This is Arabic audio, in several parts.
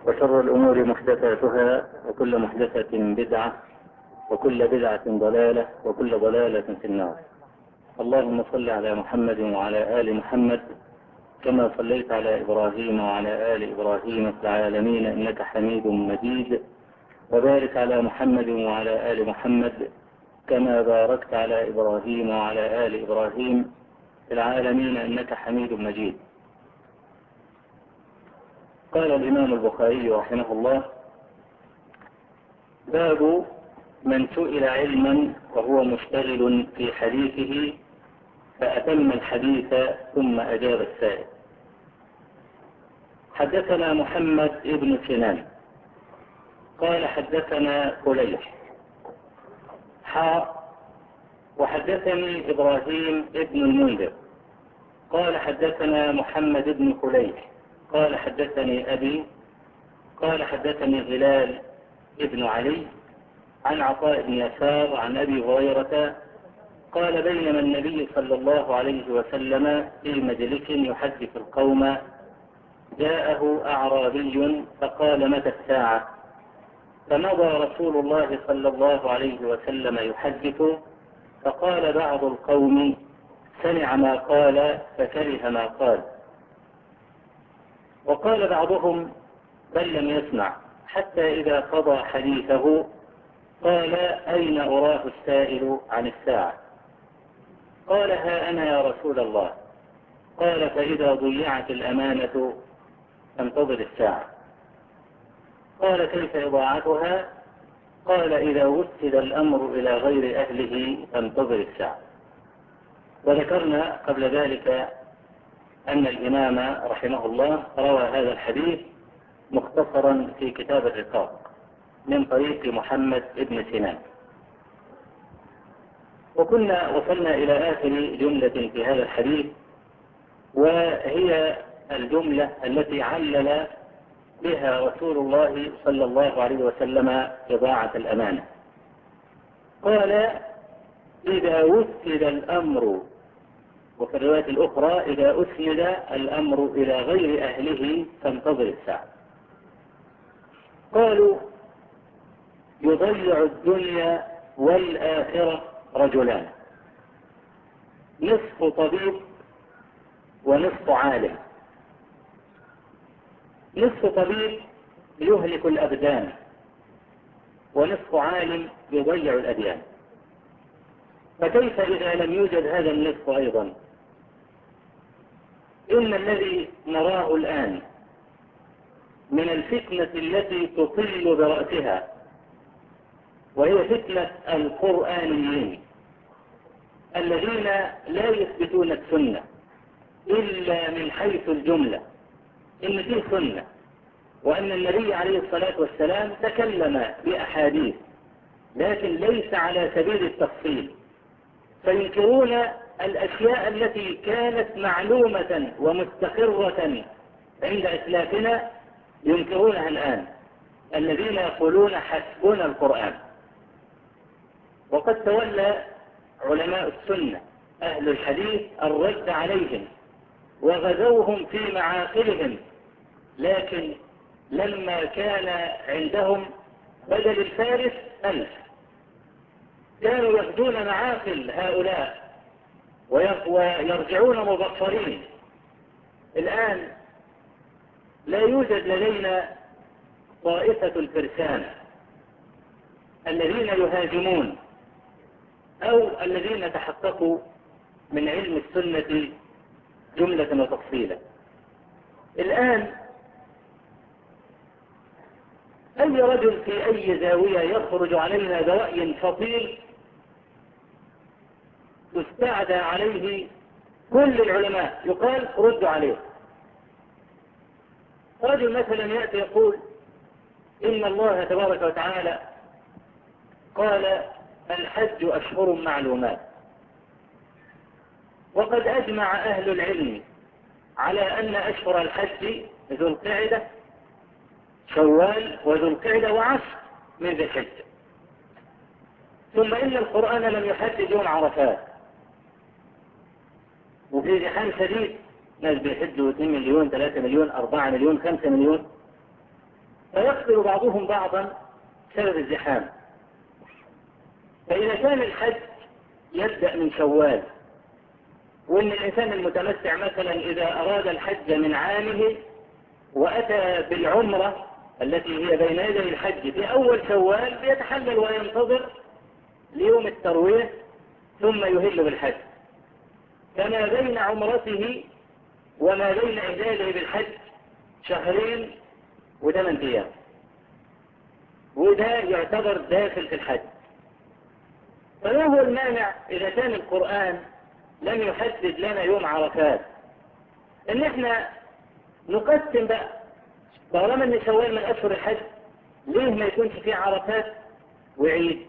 وشر الأمور محدثاتها وكل محدثة بدعة وكل بدعة ضلالة وكل ضلالة في النار. اللهم صل على محمد وعلى آل محمد كما صليت على إبراهيم وعلى آل إبراهيم في العالمين إنك حميد مجيد، وبارك على محمد وعلى آل محمد كما باركت على إبراهيم وعلى آل إبراهيم في العالمين إنك حميد مجيد. قال الإمام البخاري رحمه الله: باب من سئل علما وهو مشتغل في حديثه فأتم الحديث ثم أجاب السائل. حدثنا محمد بن سنان قال حدثنا فليح وحدثني إبراهيم بن المنذر قال حدثنا محمد بن فليح قال حدثني أبي قال حدثني هلال بن علي عن عطاء بن يسار عن أبي هريرة قال: بينما النبي صلى الله عليه وسلم في مجلس يحدث القوم جاءه أعرابي فقال: متى الساعة؟ فمضى رسول الله صلى الله عليه وسلم يحدث، فقال بعض القوم: سمع ما قال فكره ما قال. وقال بعضهم: بل لم يسمع، حتى إذا قضى حديثه قال: أين أراه السائل عن الساعة؟ قال: ها أنا يا رسول الله. قال: فإذا ضيعت الأمانة فانتظر الساعة. قال: كيف إضاعتها؟ قال: إذا وسد الأمر إلى غير أهله فانتظر الساعة. وذكرنا قبل ذلك أن الإمام رحمه الله روى هذا الحديث مختصرا في كتاب الرقاق من طريق محمد بن سنان. وكنا وصلنا إلى آخر جملة في هذا الحديث، وهي الجملة التي علل بها رسول الله صلى الله عليه وسلم إضاعة الأمانة. قال: إذا وسد الأمر، وفي الرواية الأخرى: إذا أسند الأمر إلى غير أهله فانتظر الساعة. قالوا: يضيع الدنيا والآخرة رجلان، نصف طبيب ونصف عالم. نصف طبيب يهلك الأبدان، ونصف عالم يضيع الأديان. فكيف إذا لم يوجد هذا النصف أيضا؟ إن الذي نراه الآن من الفتنة التي تطل برأسها، وهي فتنة القرآنيين الذين لا يثبتون السنة إلا من حيث الجملة، إن فيه سنة، وأن النبي عليه الصلاة والسلام تكلم بأحاديث لكن ليس على سبيل التفصيل، فينكرون الأشياء التي كانت معلومة ومستقرة عند أسلافنا، ينكرونها الآن الذين يقولون حسبنا القرآن. وقد تولى علماء السنة أهل الحديث الرد عليهم وغزوهم في معاقلهم، لكن لما كان عندهم بدل الفارس 1000 كانوا يغزون معاقل هؤلاء ويرجعون مبصرين. الآن لا يوجد لدينا طائفة الفرسان الذين يهاجمون أو الذين تحققوا من علم السنة جملة وتفصيلا. الآن أي رجل في أي زاوية يخرج علينا برأي فصيل تستعدى عليه كل العلماء، يقال ردوا عليه. رجل مثلا يأتي يقول: إن الله تبارك وتعالى قال: الحج أشهر معلومات، وقد أجمع أهل العلم على أن أشهر الحج ذو القعدة شوال وذو القعدة وعشر من ذي الحجة. ثم إن القرآن لم يحدد يوم عرفات، وفي زحام شديد، ناس بيحجوا 2 مليون 3 مليون 4 مليون 5 مليون. فيقتل بعضهم بعضا بسبب الزحام. فإذا كان الحج يبدأ من شوال، وإن الإنسان المتمتع مثلا إذا أراد الحج من عامه وأتى بالعمرة التي هي بين يدي الحج في أول شوال، بيتحلل وينتظر ليوم التروية ثم يهل بالحج. فما بين عمرته وما بين إهلاله بالحج 2 و8 أيام، وده يعتبر داخل في الحج. فما هو المانع إذا كان القرآن لم يحدد لنا يوم عرفات إن احنا نقسم بقى، طالما ان شوال من أشهر الحج ليه ما يكونش فيه عرفات وعيد،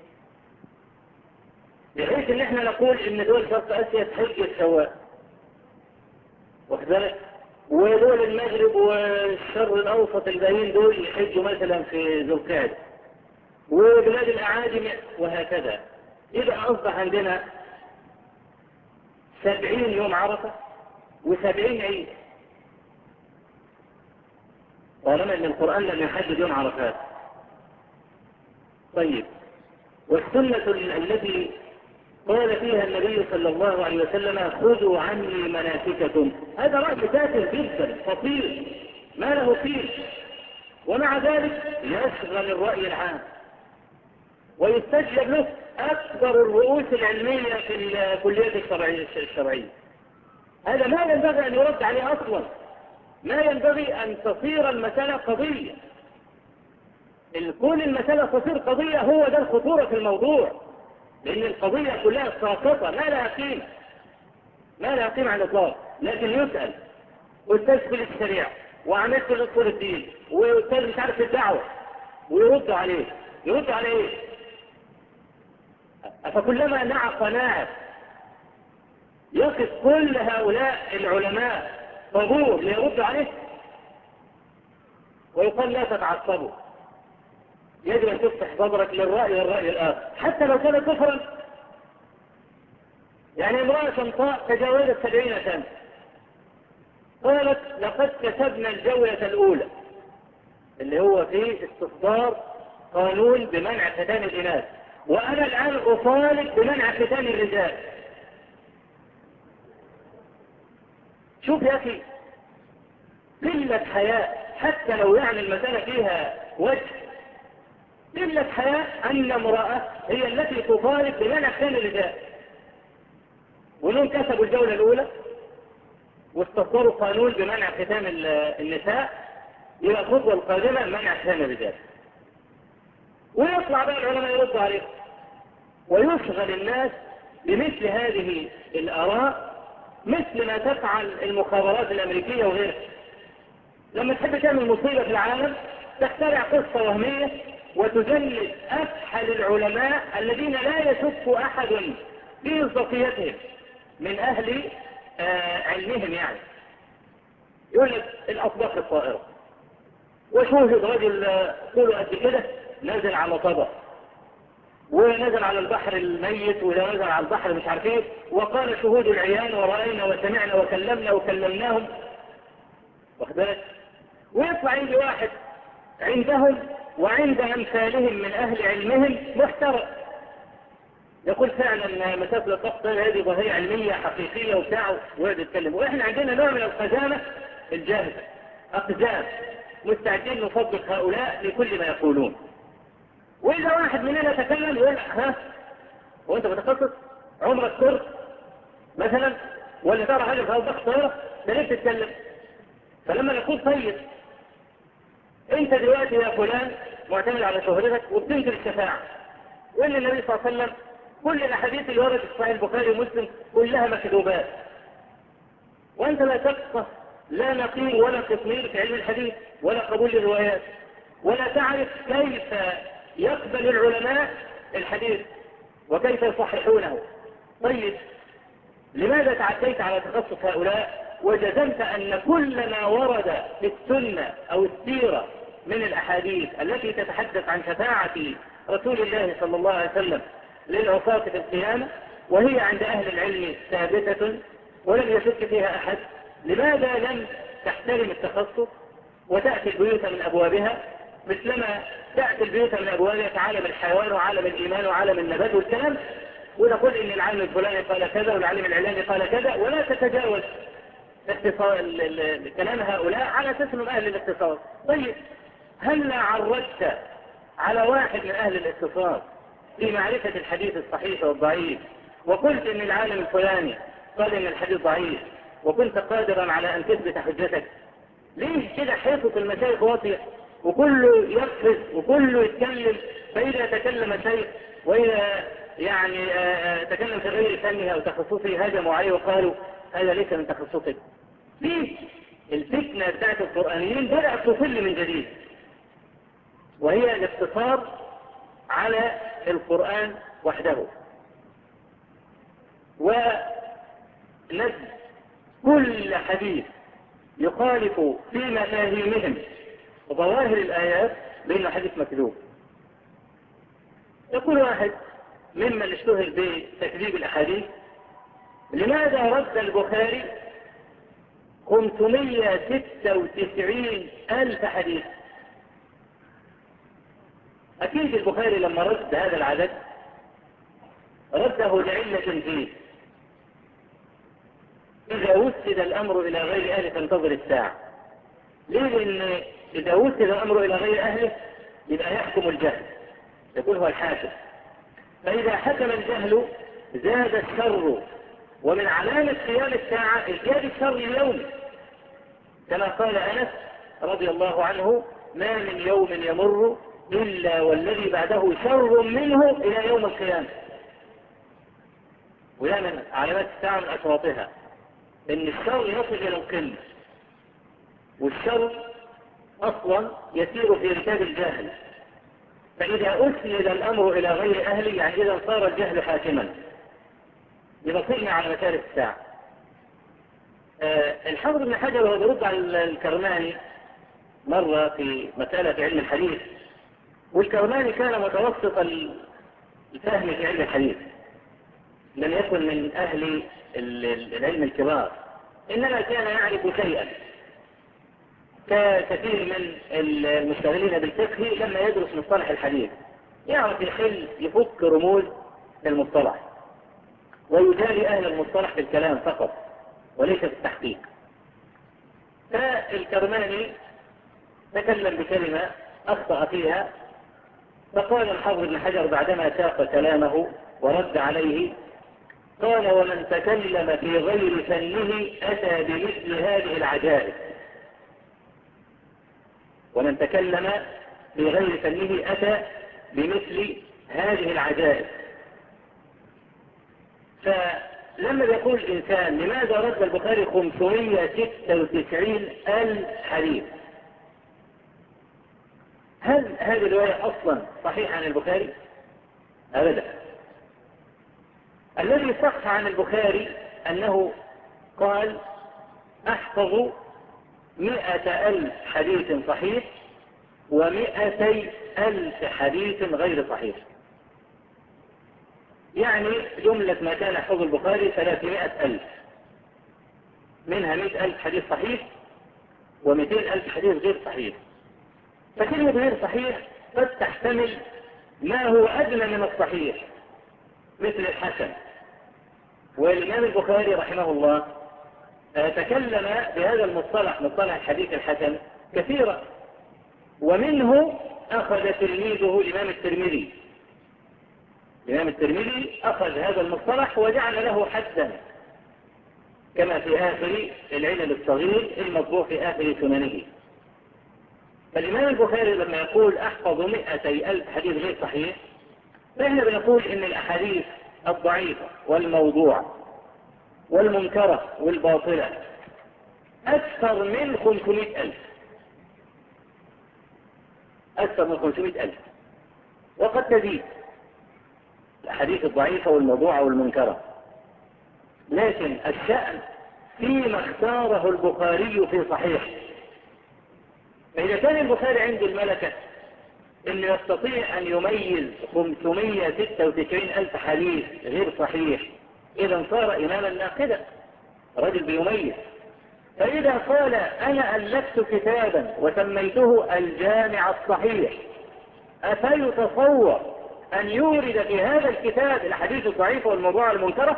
بحيث ان احنا نقول ان دول شرق اسيا تحج الشوال، واخد بالك، ودول المغرب والشرق الاوسط الباقيين دول يحجوا مثلا في ذو القعده، وبلاد الاعاجم وهكذا. يبقى اصبح عندنا 70 يوم عرفه و70 عيد، طالما ان القرآن لم يحدد يوم عرفات. طيب، والسنة التي قال فيها النبي صلى الله عليه وسلم خذوا عني مناسككم، هذا رأي تافه جدا خطير ما له فيه، ومع ذلك يشغل الرأي العام ويستجلب له أكبر الرؤوس العلمية في الكليات الشرعية. هذا ما ينبغي أن يرد عليه أصلا، ما ينبغي أن تصير المسألة قضية. كون المسألة تصير قضية هو ده الخطورة في الموضوع، لأن القضية كلها ساقطة ما لها قيمة، ما لها قيمة على الإطلاق. لكن يسأل أستاذ في الشريعة وعملت في أصول الدين وأستاذ مش عارف الدعوة، ويرد عليه، يرد على إيه؟ فكلما نعق ناعق يقف كل هؤلاء العلماء طابور ليرد عليه ويقال لا تتعصبوا، يجب أن تفتح صدرك للرأي والرأي الآخر حتى لو كان كفرا. يعني امرأة شمطاء تجاوزت 70 سنة قالت لقد كسبنا الجولة الأولى، اللي هو في استصدار قانون بمنع ختان الإناث، وأنا الآن أطالب بمنع ختان الرجال. شوف يا أخي، قلة حياء، حتى لو يعني المسألة فيها وجه، قلة حياء أن امرأة هي التي تطالب بمنع ختان الرجال، ولهم كسبوا الجولة الأولى واستصدروا قانون بمنع ختان النساء، إلى الخطوة القادمة منع ختان الرجال. ويطلع بقى العلماء يردوا عليه ويشغل الناس بمثل هذه الآراء، مثل ما تفعل المخابرات الأمريكية وغيرها. لما تحب تعمل مصيبة في العالم تخترع قصة وهمية وتجلد أفحل العلماء الذين لا يشك أحد في مصداقيتهم من أهل علمهم. يعني يقول لك الأطباق الطائرة، وشوهد رجل طوله قد كده نزل على طبق، ونزل على البحر الميت، ولا نزل على البحر مش عارف ايه، وقال شهود العيان ورأينا وسمعنا وكلمنا وكلمناهم، واخد بالك. ويطلع يجي واحد عندهم وعند أمثالهم من أهل علمهم محترم يقول فعلا مسافة الضغط هذه ظاهرة علمية حقيقية وبتاعه، ويقعد يتكلم. وإحنا عندنا نوع من القزامة الجاهزة، أقزام مستعدين نصدق هؤلاء لكل ما يقولون. وإذا واحد مننا تكلم يقول ها هو أنت متخصص عمرك كرة مثلا ولا ترى حاجة في الضغط طيرة ده ليه تتكلم؟ فلما نقول طيب أنت دلوقتي يا فلان معتمد على شهرتك وبتنكر الشفاعة، وإن النبي صلى الله عليه وسلم كل الأحاديث اللي وردت في صحيح البخاري ومسلم كلها مكذوبات، وأنت لا تفقه لا نقير ولا قطمير في علم الحديث ولا قبول الروايات، ولا تعرف كيف يقبل العلماء الحديث وكيف يصححونه. طيب لماذا تعديت على تخصص هؤلاء وجزمت أن كل ما ورد في السنة أو السيرة من الأحاديث التي تتحدث عن شفاعة رسول الله صلى الله عليه وسلم للعصاة في القيامة وهي عند أهل العلم ثابتة ولم يشك فيها أحد، لماذا لم تحترم التخصص وتأتي البيوت من أبوابها مثلما تأتي البيوت من أبوابها كعالم الحيوان وعالم الإيمان وعالم النبات والكلام، ونقول إن العالم الفلاني قال كذا والعالم العلاني قال كذا، ولا تتجاوز كلام هؤلاء على أساس أنهم أهل الاختصاص. طيب هل عرجت على واحد من أهل الاختصاص في معرفة الحديث الصحيح والضعيف وقلت إن العالم الفلاني قال إن الحديث ضعيف وكنت قادرا على أن تثبت حجتك؟ ليه كده حيطة المشايخ واطية وكله يقفز وكله يتكلم، فإذا تكلم شيخ وإذا يعني تكلم في غير فنه أو تخصصه هجموا عليه وقالوا هذا ليس من تخصصك؟ ليه الفتنة بتاعت القرآنيين بدأت تصل من جديد، وهي الاقتصار على القرآن وحده ونزل كل حديث يخالف في مفاهيمهم وظواهر الآيات بأنه حديث مكذوب. يقول واحد ممن اشتهر بتكذيب الأحاديث: لماذا رد البخاري 596 ألف حديث؟ أكيد البخاري لما رد هذا العدد رده لعلة فيه. إذا وسد الأمر إلى غير أهله فانتظر الساعة. ليه؟ لأن إذا وسد الأمر إلى غير أهله يبقى يحكم الجهل، يكون هو الحاكم، فإذا حكم الجهل زاد الشر، ومن علامة قيام الساعة ازدياد الشر اليومي، كما قال أنس رضي الله عنه: ما من يوم يمر إلا والذي بعده شر منه إلى يوم القيامة. وده من علامات الساعة من أشراطها إن الشر يصل إلى القمة، والشر أصلا يسير في ركاب الجهل، فإذا أسند الأمر إلى غير أهله يعني إذا صار الجهل حاكما يبصرنا على مسار الساعة. الحافظ ابن حجر وهو بيرد على الكرماني مرة في مسألة علم الحديث، والكرماني كان متوسط الفهم في علم الحديث، لم يكن من أهل العلم الكبار، إنما كان يعرف شيئا ككثير من المشتغلين بالفقه لما يدرس مصطلح الحديث، يعرف يحل يفك رموز المصطلح ويجاري أهل المصطلح في الكلام فقط وليس في التحقيق. فالكرماني تكلم بكلمة أخطأ فيها، فقال الحافظ ابن حجر بعدما ساق كلامه ورد عليه، قال: ومن تكلم في غير فنه أتى بمثل هذه العجائب. ومن تكلم في غير فنه أتى بمثل هذه العجائب. فلما يقول الإنسان لماذا رد البخاري 596 ألف حديث، هل هذه الرواية أصلا صحيحة عن البخاري؟ أبدا. الذي صح عن البخاري أنه قال: أحفظ 100,000 حديث صحيح و200,000 حديث غير صحيح. يعني جملة ما كان يحفظ البخاري 300,000، منها 100,000 حديث صحيح و200,000 حديث غير صحيح. فكلمة غير صحيح قد تحتمل ما هو أدنى من الصحيح مثل الحسن، والإمام البخاري رحمه الله تكلم بهذا المصطلح، مصطلح الحديث الحسن، كثيرا، ومنه أخذ تلميذه الإمام الترمذي. الإمام الترمذي أخذ هذا المصطلح وجعل له حدا، كما في آخر العلل الصغير المطبوع في آخر سننه. فالإمام البخاري لما يقول أحفظ 200,000 حديث غير صحيح، فإحنا بنقول إن الأحاديث الضعيفة والموضوعة والمنكرة والباطلة أكثر من 500,000، أكثر من 500,000، وقد تزيد الأحاديث الضعيفة والموضوعة والمنكرة. لكن الشأن فيما اختاره البخاري في صحيح. فإذا كان البخاري عنده الملكة إنه يستطيع أن يميز 596,000 حديث غير صحيح، إذا صار إماما ناقدا، رجل بيميز. فإذا قال أنا ألفت كتابا وسميته الجامع الصحيح، أفيتصور أن يورد في هذا الكتاب الأحاديث الضعيفة والموضوع المنكرة؟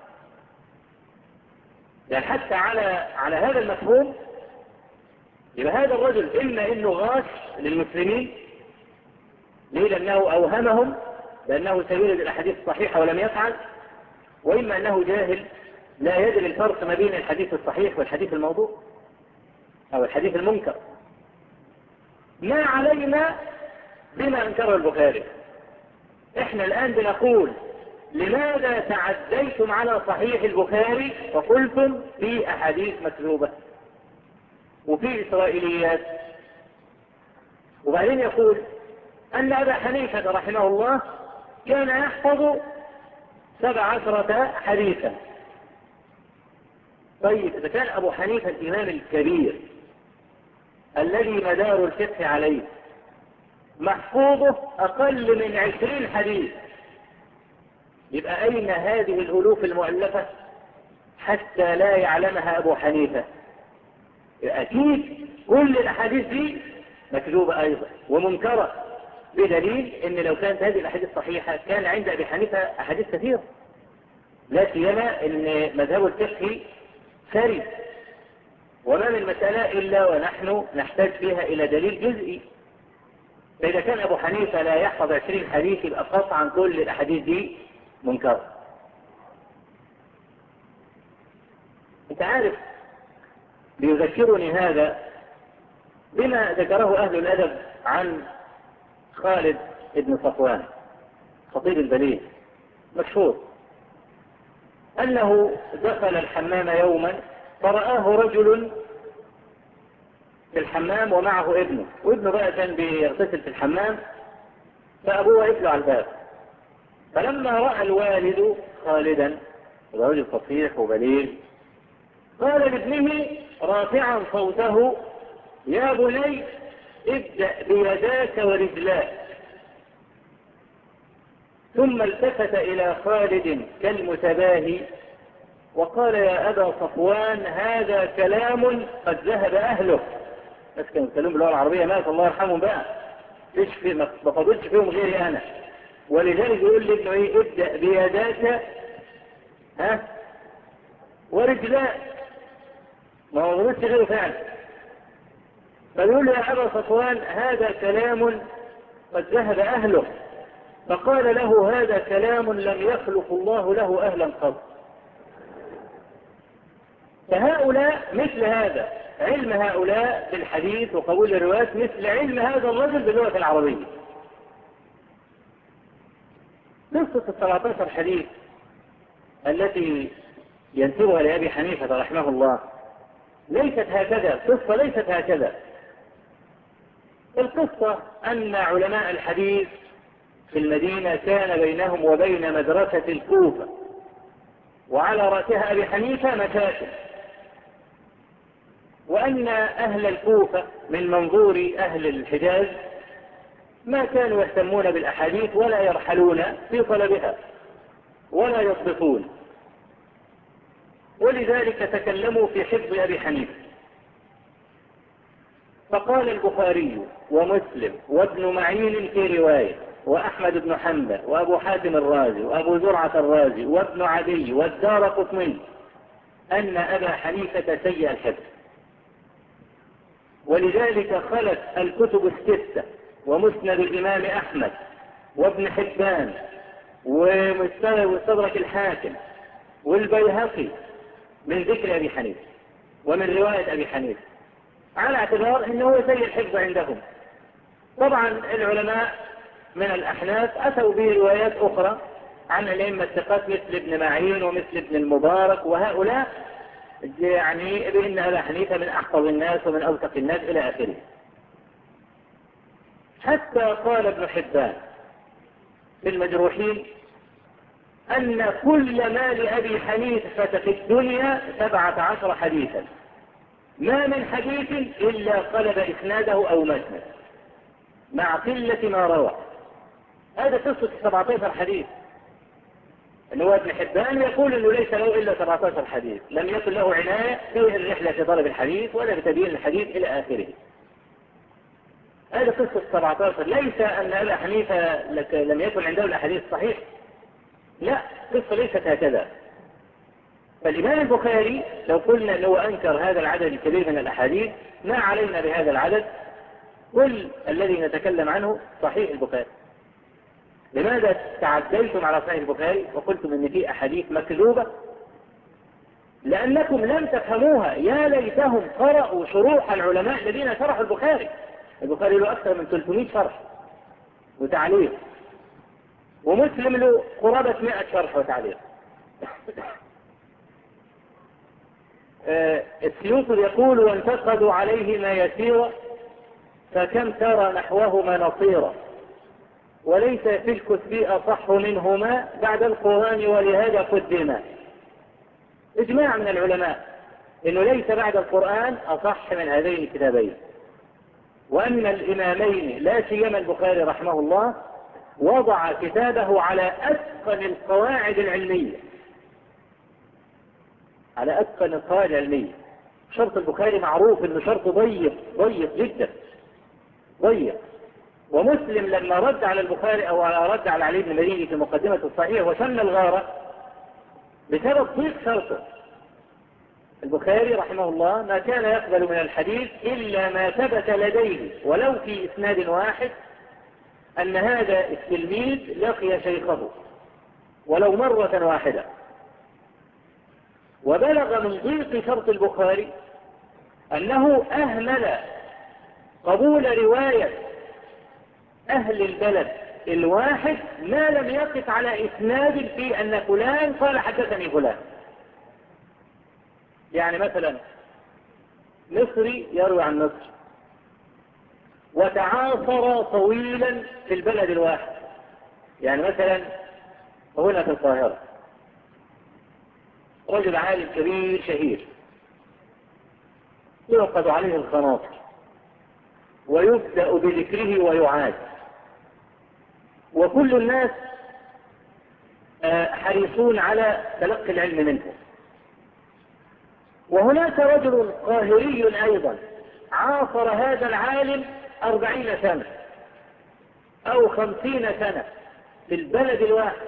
يعني حتى على هذا المفهوم يبقى هذا الرجل إما إنه غاش للمسلمين، ليه؟ لأنه أوهمهم بأنه سيورد الأحاديث الصحيحة ولم يفعل، وإما أنه جاهل لا يدري الفرق ما بين الحديث الصحيح والحديث الموضوع أو الحديث المنكر. ما علينا بما أنكره البخاري. إحنا الآن بنقول لماذا تعديتم على صحيح البخاري وقلتم في أحاديث مكذوبة وفي إسرائيليات؟ وبعدين يقول أن أبا حنيفة رحمه الله كان يحفظ 17 حديثا. طيب إذا كان أبو حنيفة الإمام الكبير الذي مدار الفقه عليه محفوظه أقل من 20 حديث، يبقى أين هذه الألوف المؤلفة حتى لا يعلمها أبو حنيفة؟ أكيد كل الأحاديث دي مكذوبة أيضا ومنكرة، بدليل أن لو كانت هذه الأحاديث صحيحة كان عند أبي حنيفة أحاديث كثيرة، لا سيما أن مذهب الفقه ثري، وما من مسألة إلا ونحن نحتاج فيها إلى دليل جزئي. فإذا كان أبو حنيفة لا يحفظ 20 حديث يبقى قطعا كل الأحاديث دي منكرة. أنت عارف بيذكرني هذا بما ذكره أهل الأدب عن خالد بن صفوان خطيب البليد مشهور، أنه دخل الحمام يوما فرآه رجل في الحمام ومعه ابنه، وابنه بقى كان بيغتسل في الحمام، فأبوه واقف له على الباب. فلما رأى الوالد خالدا رجل فصيح وبليغ قال لابنه رافعا صوته يا بني ابدأ بيداك ورجلاك. ثم التفت إلى خالد كالمتباهي وقال يا أبا صفوان هذا كلام قد ذهب أهله. بس كانوا يتكلموا باللغة العربية مات الله يرحمهم بقى، ما فضلش فيهم غيري أنا. ولذلك يقول لابنه إيه؟ ابدأ بيداك ورجلاك، ما فضلش غيره فعلا. فيقول له يا أبا صفوان هذا كلام قد ذهب أهله. فقال له هذا كلام لم يخلق الله له أهلا قط. فهؤلاء مثل هذا علم هؤلاء بالحديث وقبول الروايات مثل علم هذا الرجل باللغة العربية. قصة 17 حديث التي ينسبها لأبي حنيفة رحمه الله ليست هكذا، القصة ليست هكذا. القصة أن علماء الحديث في المدينة كان بينهم وبين مدرسة الكوفة وعلى رأسها أبي حنيفة مشاكل، وأن أهل الكوفة من منظور أهل الحجاز ما كانوا يهتمون بالأحاديث ولا يرحلون في طلبها ولا يضبطون، ولذلك تكلموا في حفظ أبي حنيفة. فقال البخاري ومسلم وابن معين في رواية وأحمد بن حنبل وأبو حاتم الرازي وأبو زرعة الرازي وابن عدي والدارقطني أن أبا حنيفة سيء الحفظ، ولذلك خلت الكتب الستة ومسند الإمام أحمد وابن حبان ومستدرك الحاكم والبيهقي من ذكر أبي حنيفة ومن رواية أبي حنيفة على اعتبار أنه سيء الحفظ عندهم. طبعا العلماء من الأحناف أتوا به روايات أخرى عن الأئمة الثقات مثل ابن معين ومثل ابن المبارك وهؤلاء، يعني بأن أبا حنيفة من أحفظ الناس ومن أوثق الناس إلى آخره. حتى قال ابن حبان في المجروحين أن كل ما لأبي حنيفة في الدنيا 17 حديثا، ما من حديث إلا قلب إسناده أو مسند مع قلة ما روى. هذا قصة 17 حديث. ان هو ابن حبان يقول انه ليس له الا 17 حديث، لم يكن له عناية في الرحلة في طلب الحديث ولا في تبيين الحديث الى اخره. هذه قصة 17. ليس ان ابا حنيفة لم يكن عنده الاحاديث الصحيحة، لا، قصة ليست هكذا. فالإمام البخاري لو قلنا أنه أنكر هذا العدد الكبير من الأحاديث ما علينا بهذا العدد، كل الذي نتكلم عنه صحيح البخاري. لماذا تعديتم على صحيح البخاري وقلتم أن فيه أحاديث مكذوبة؟ لأنكم لم تفهموها. يا ليتهم قرأوا شروح العلماء الذين شرحوا البخاري. البخاري له أكثر من 300 شرح وتعليق، ومسلم له قرابة 100 شرح وتعليق. السيوطي يقول: وانتقدوا عليه ما يسير فكم ترى نحوهما نصيرا، وليس في الكتب أصح منهما بعد القرآن ولهذا قدما. إجماع من العلماء إنه ليس بعد القرآن أصح من هذين الكتابين، وأن الإمامين لا سيما البخاري رحمه الله وضع كتابه على أتقن القواعد العلمية، على أتقن القواعد العلمية. شرط البخاري معروف إنه شرط ضيق جدا، ضيق. ومسلم لما رد على البخاري أو رد على علي بن المديني في مقدمة الصحيح وشن الغارة بسبب ضيق شرطه. البخاري رحمه الله ما كان يقبل من الحديث إلا ما ثبت لديه ولو في إسناد واحد أن هذا التلميذ لقي شيخه ولو مرة واحدة. وبلغ من ضيق شرط البخاري أنه أهمل قبول رواية أهل البلد الواحد ما لم يقف على إسناد في أن فلان قال حدثني فلان. يعني مثلا مصري يروي عن مصر وتعاصر طويلا في البلد الواحد، يعني مثلا هنا في القاهرة رجل عالم كبير شهير يعقد عليه الخناصر ويبدأ بذكره ويعاد، وكل الناس حريصون على تلقي العلم منه. وهناك رجل قاهري أيضا عاصر هذا العالم 40 سنة أو 50 سنة في البلد الواحد.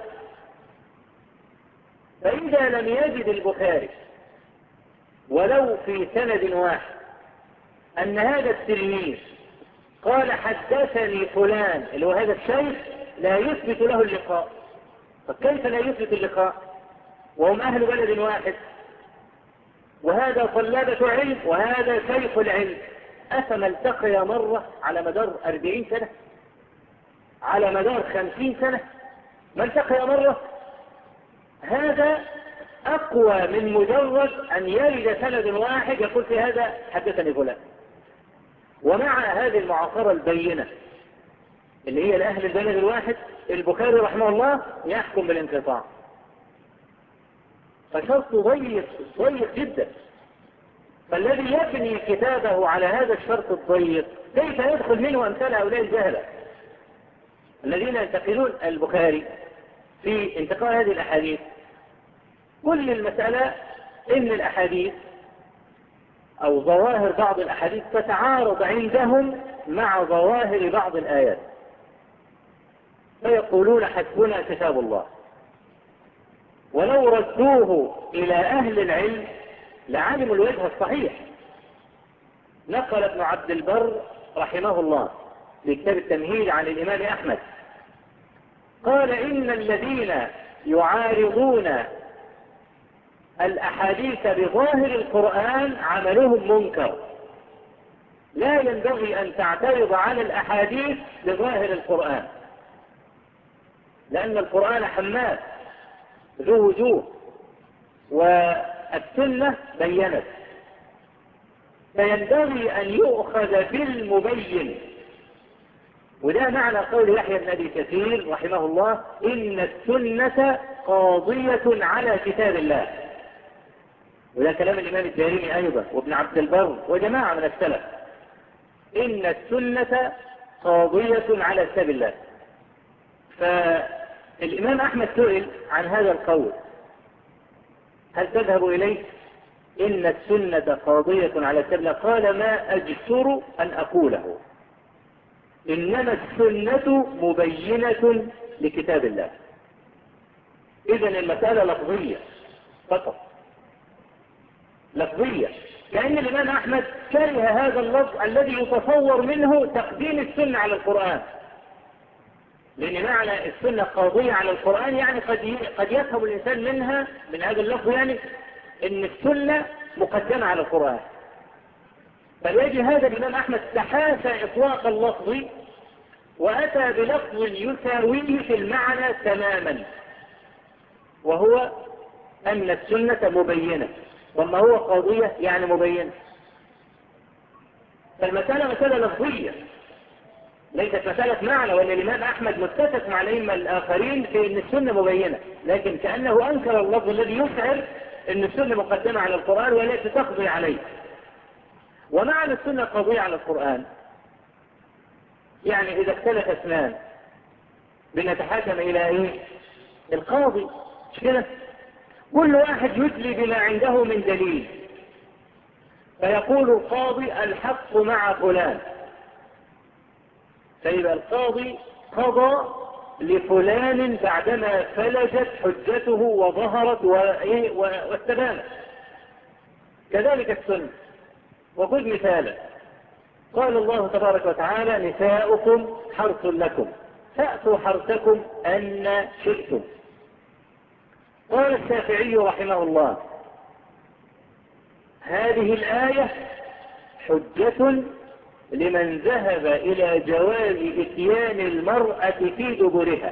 فإذا لم يجد البخاري ولو في سند واحد أن هذا التلميذ قال حدثني فلان اللي هو هذا الشيخ، لا يثبت له اللقاء. فكيف لا يثبت اللقاء وهم أهل بلد واحد، وهذا طلابة علم وهذا شيخ العلم؟ أفما التقي مرة على مدار 40 سنة، على مدار 50 سنة ما التقي مرة؟ هذا أقوى من مجرد أن يرد سند واحد يقول في هذا حدثني فلان. ومع هذه المعاصرة البينة اللي هي لأهل البلد الواحد، البخاري رحمه الله يحكم بالانقطاع. فشرط ضيق جدا. فالذي يبني كتابه على هذا الشرط الضيق كيف يدخل منه أمثال هؤلاء الجهلة الذين ينتقدون البخاري في انتقاء هذه الأحاديث؟ كل المسألة إن الأحاديث أو ظواهر بعض الأحاديث تتعارض عندهم مع ظواهر بعض الآيات، فيقولون حسبنا كتاب الله. ولو ردوه إلى أهل العلم لعلموا الوجه الصحيح. نقل ابن عبد البر رحمه الله في كتاب التمهيد عن الإمام أحمد قال: إن الذين يعارضون الأحاديث بظاهر القرآن عملهم منكر، لا ينبغي أن تعترض على الأحاديث بظاهر القرآن، لأن القرآن حماد ذو وجوه والسنة بينت، فينبغي أن يؤخذ بالمبين. وده معنى قول يحيى بن أبي كثير رحمه الله: إن السنة قاضية على كتاب الله. وده كلام الإمام الدارمي أيضا وابن عبد البر وجماعة من السلف. إن السنة قاضية على كتاب الله. الإمام أحمد سئل عن هذا القول: هل تذهب إليه إن السنة قاضية على السنة؟ قال: ما أجسر أن أقوله، إنما السنة مبينة لكتاب الله. إذن المسألة لفظية فقط، لفظية، كأن الإمام أحمد كره هذا اللفظ الذي يتصور منه تقديم السنة على القرآن، لأن معنى السنة قاضية على القرآن يعني قد يفهم الإنسان منها من هذا اللفظ يعني إن السنة مقدمة على القرآن. فليجي هذا الإمام أحمد تحاشى إطلاق اللفظ وأتى بلفظ يساويه في المعنى تماما، وهو أن السنة مبينة، وما هو قاضية يعني مبينة. فالمسألة مسألة لفظية ليست مسألة معنى، وأن الإمام أحمد متفق مع الأئمة الآخرين في أن السنة مبينة، لكن كأنه أنكر اللفظ الذي يشعر أن السنة مقدمة على القرآن والتي تقضي عليه. ومعنى السنة قاضية على القرآن يعني إذا اختلف اثنان بنتحاكم إلى إيه؟ القاضي، مش كده؟ كل واحد يدلي بما عنده من دليل، فيقول القاضي: الحق مع فلان، فيبقى القاضي قضى لفلان بعدما فلجت حجته وظهرت واستبانت. كذلك السنة. وخذ مثالا: قال الله تبارك وتعالى: نساؤكم حرث لكم فأتوا حرثكم أن شئتم. قال الشافعي رحمه الله: هذه الآية حجة لمن ذهب إلى جواز إتيان المرأة في دبرها.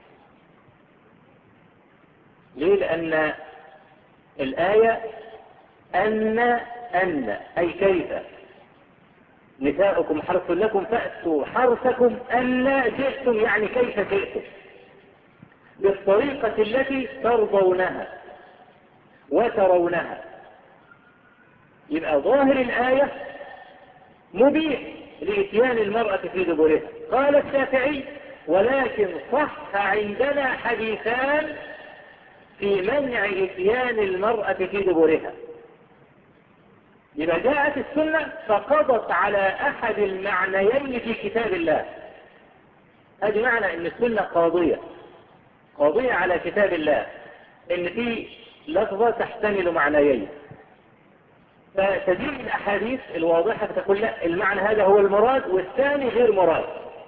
ليه؟ لأن الآية أن أي كيف، نساؤكم حرث لكم فأتوا حرثكم أن شئتم، يعني كيف شئتم، بالطريقة التي ترضونها وترونها. يبقى ظاهر الآية مبيح لإتيان المرأة في دبرها. قال الشافعي: ولكن صح عندنا حديثان في منع إتيان المرأة في دبرها. يبقى جاءت السنة فقضت على أحد المعنيين في كتاب الله. هذا معنى أن السنة قاضية على كتاب الله، أن في لفظة تحتمل معنيين، فتجيء الأحاديث الواضحة فتقول لا، المعنى هذا هو المراد والثاني غير مراد،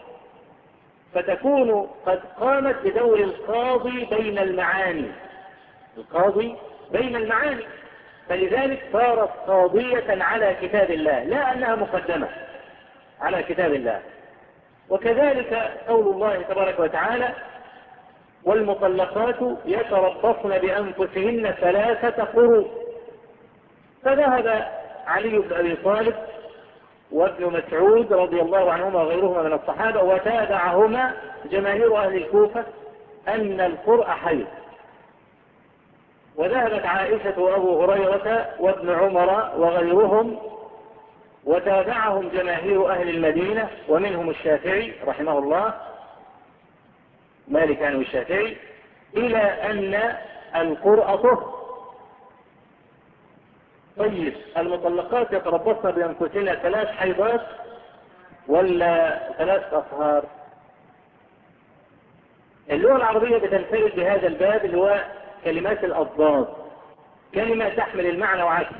فتكون قد قامت بدور القاضي بين المعاني، القاضي بين المعاني، فلذلك صارت قاضية على كتاب الله، لا أنها مقدمة على كتاب الله. وكذلك قول الله تبارك وتعالى: والمطلقات يتربصن بأنفسهن 3 قروء. فذهب علي بن أبي طالب وابن مسعود رضي الله عنهما وغيرهما من الصحابة وتابعهما جماهير أهل الكوفة أن القرء حيض. وذهبت عائشة وأبو هريرة وابن عمر وغيرهم وتابعهم جماهير أهل المدينة ومنهم الشافعي رحمه الله، مالك عنه الشافعي، إلى أن القرء طهر. طيب المطلقات يتربصن بأنفسهن 3 حيضات ولا 3 أطهار؟ اللغة العربية بتنفرد بهذا الباب اللي هو كلمات الأضداد، كلمة تحمل المعنى وعكس،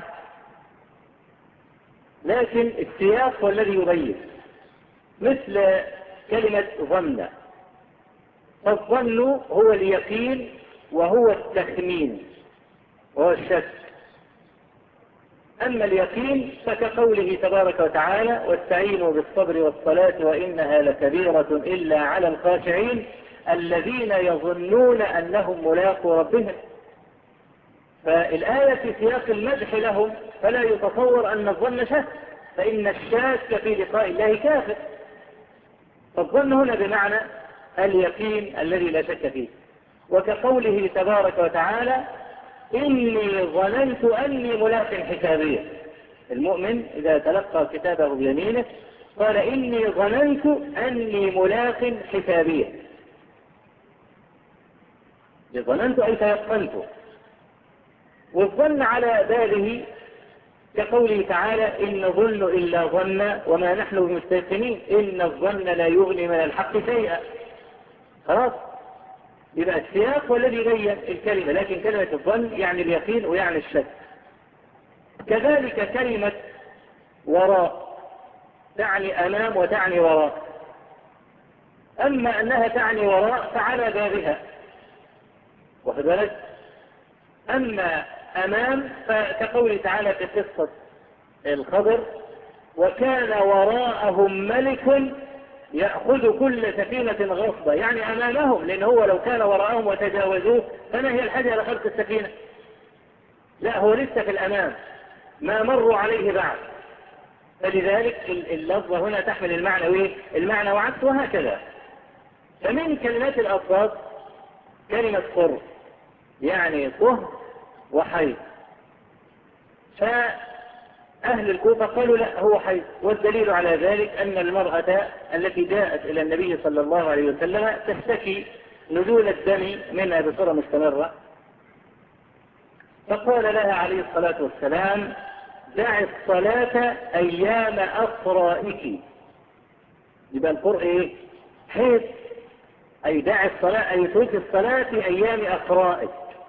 لكن السياق هو الذي يبين. مثل كلمة ظن، فالظن هو اليقين وهو التخمين وهو الشك. أما اليقين فكقوله تبارك وتعالى: واستعينوا بالصبر والصلاة وإنها لكبيرة إلا على الخاشعين الذين يظنون أنهم ملاقو ربهم. فالآية في سياق المدح لهم، فلا يتصور أن الظن شك، فإن الشاك في لقاء الله كافر. فالظن هنا بمعنى اليقين الذي لا شك فيه. وكقوله تبارك وتعالى: إني ظننت أني ملاق حسابيه. المؤمن إذا تلقى كتابه بيمينه قال: إني ظننت أني ملاق حسابيه. ظننت أي تيقنت. والظن على باله كقوله تعالى إن ظن إلا ظن وما نحن بمستيقنين إن الظن لا يغني من الحق شيئا. خلاص، يبقى السياق هو الذي بين الكلمة، لكن كلمة الظن يعني اليقين ويعني الشك. كذلك كلمة وراء تعني أمام وتعني وراء. أما أنها تعني وراء فعلى بابها، واخد بالك؟ أما أمام فكقوله تعالى في قصة الخضر وكان وراءهم ملك يأخذ كل سفينة غصبا، يعني أمامهم، لأن هو لو كان وراءهم وتجاوزوه فما هي الحاجة إلى خلق السفينة؟ لا، هو لسه في الأمام ما مروا عليه بعد. فلذلك اللفظة هنا تحمل المعنى وإيه؟ المعنى وعكس، وهكذا. فمن كلمات الألفاظ كلمة قر يعني طهر وحيض. فأهل الكوفة قالوا لا، هو حيض، والدليل على ذلك أن المرأة التي جاءت إلى النبي صلى الله عليه وسلم تشتكي نزول الدم منها بصورة مستمرة، فقال لها عليه الصلاة والسلام دع الصلاة أيام أقرائك. يبقى القرء إيه؟ حيض، أي دع الصلاة أي ترك الصلاة في أيام أقرائك.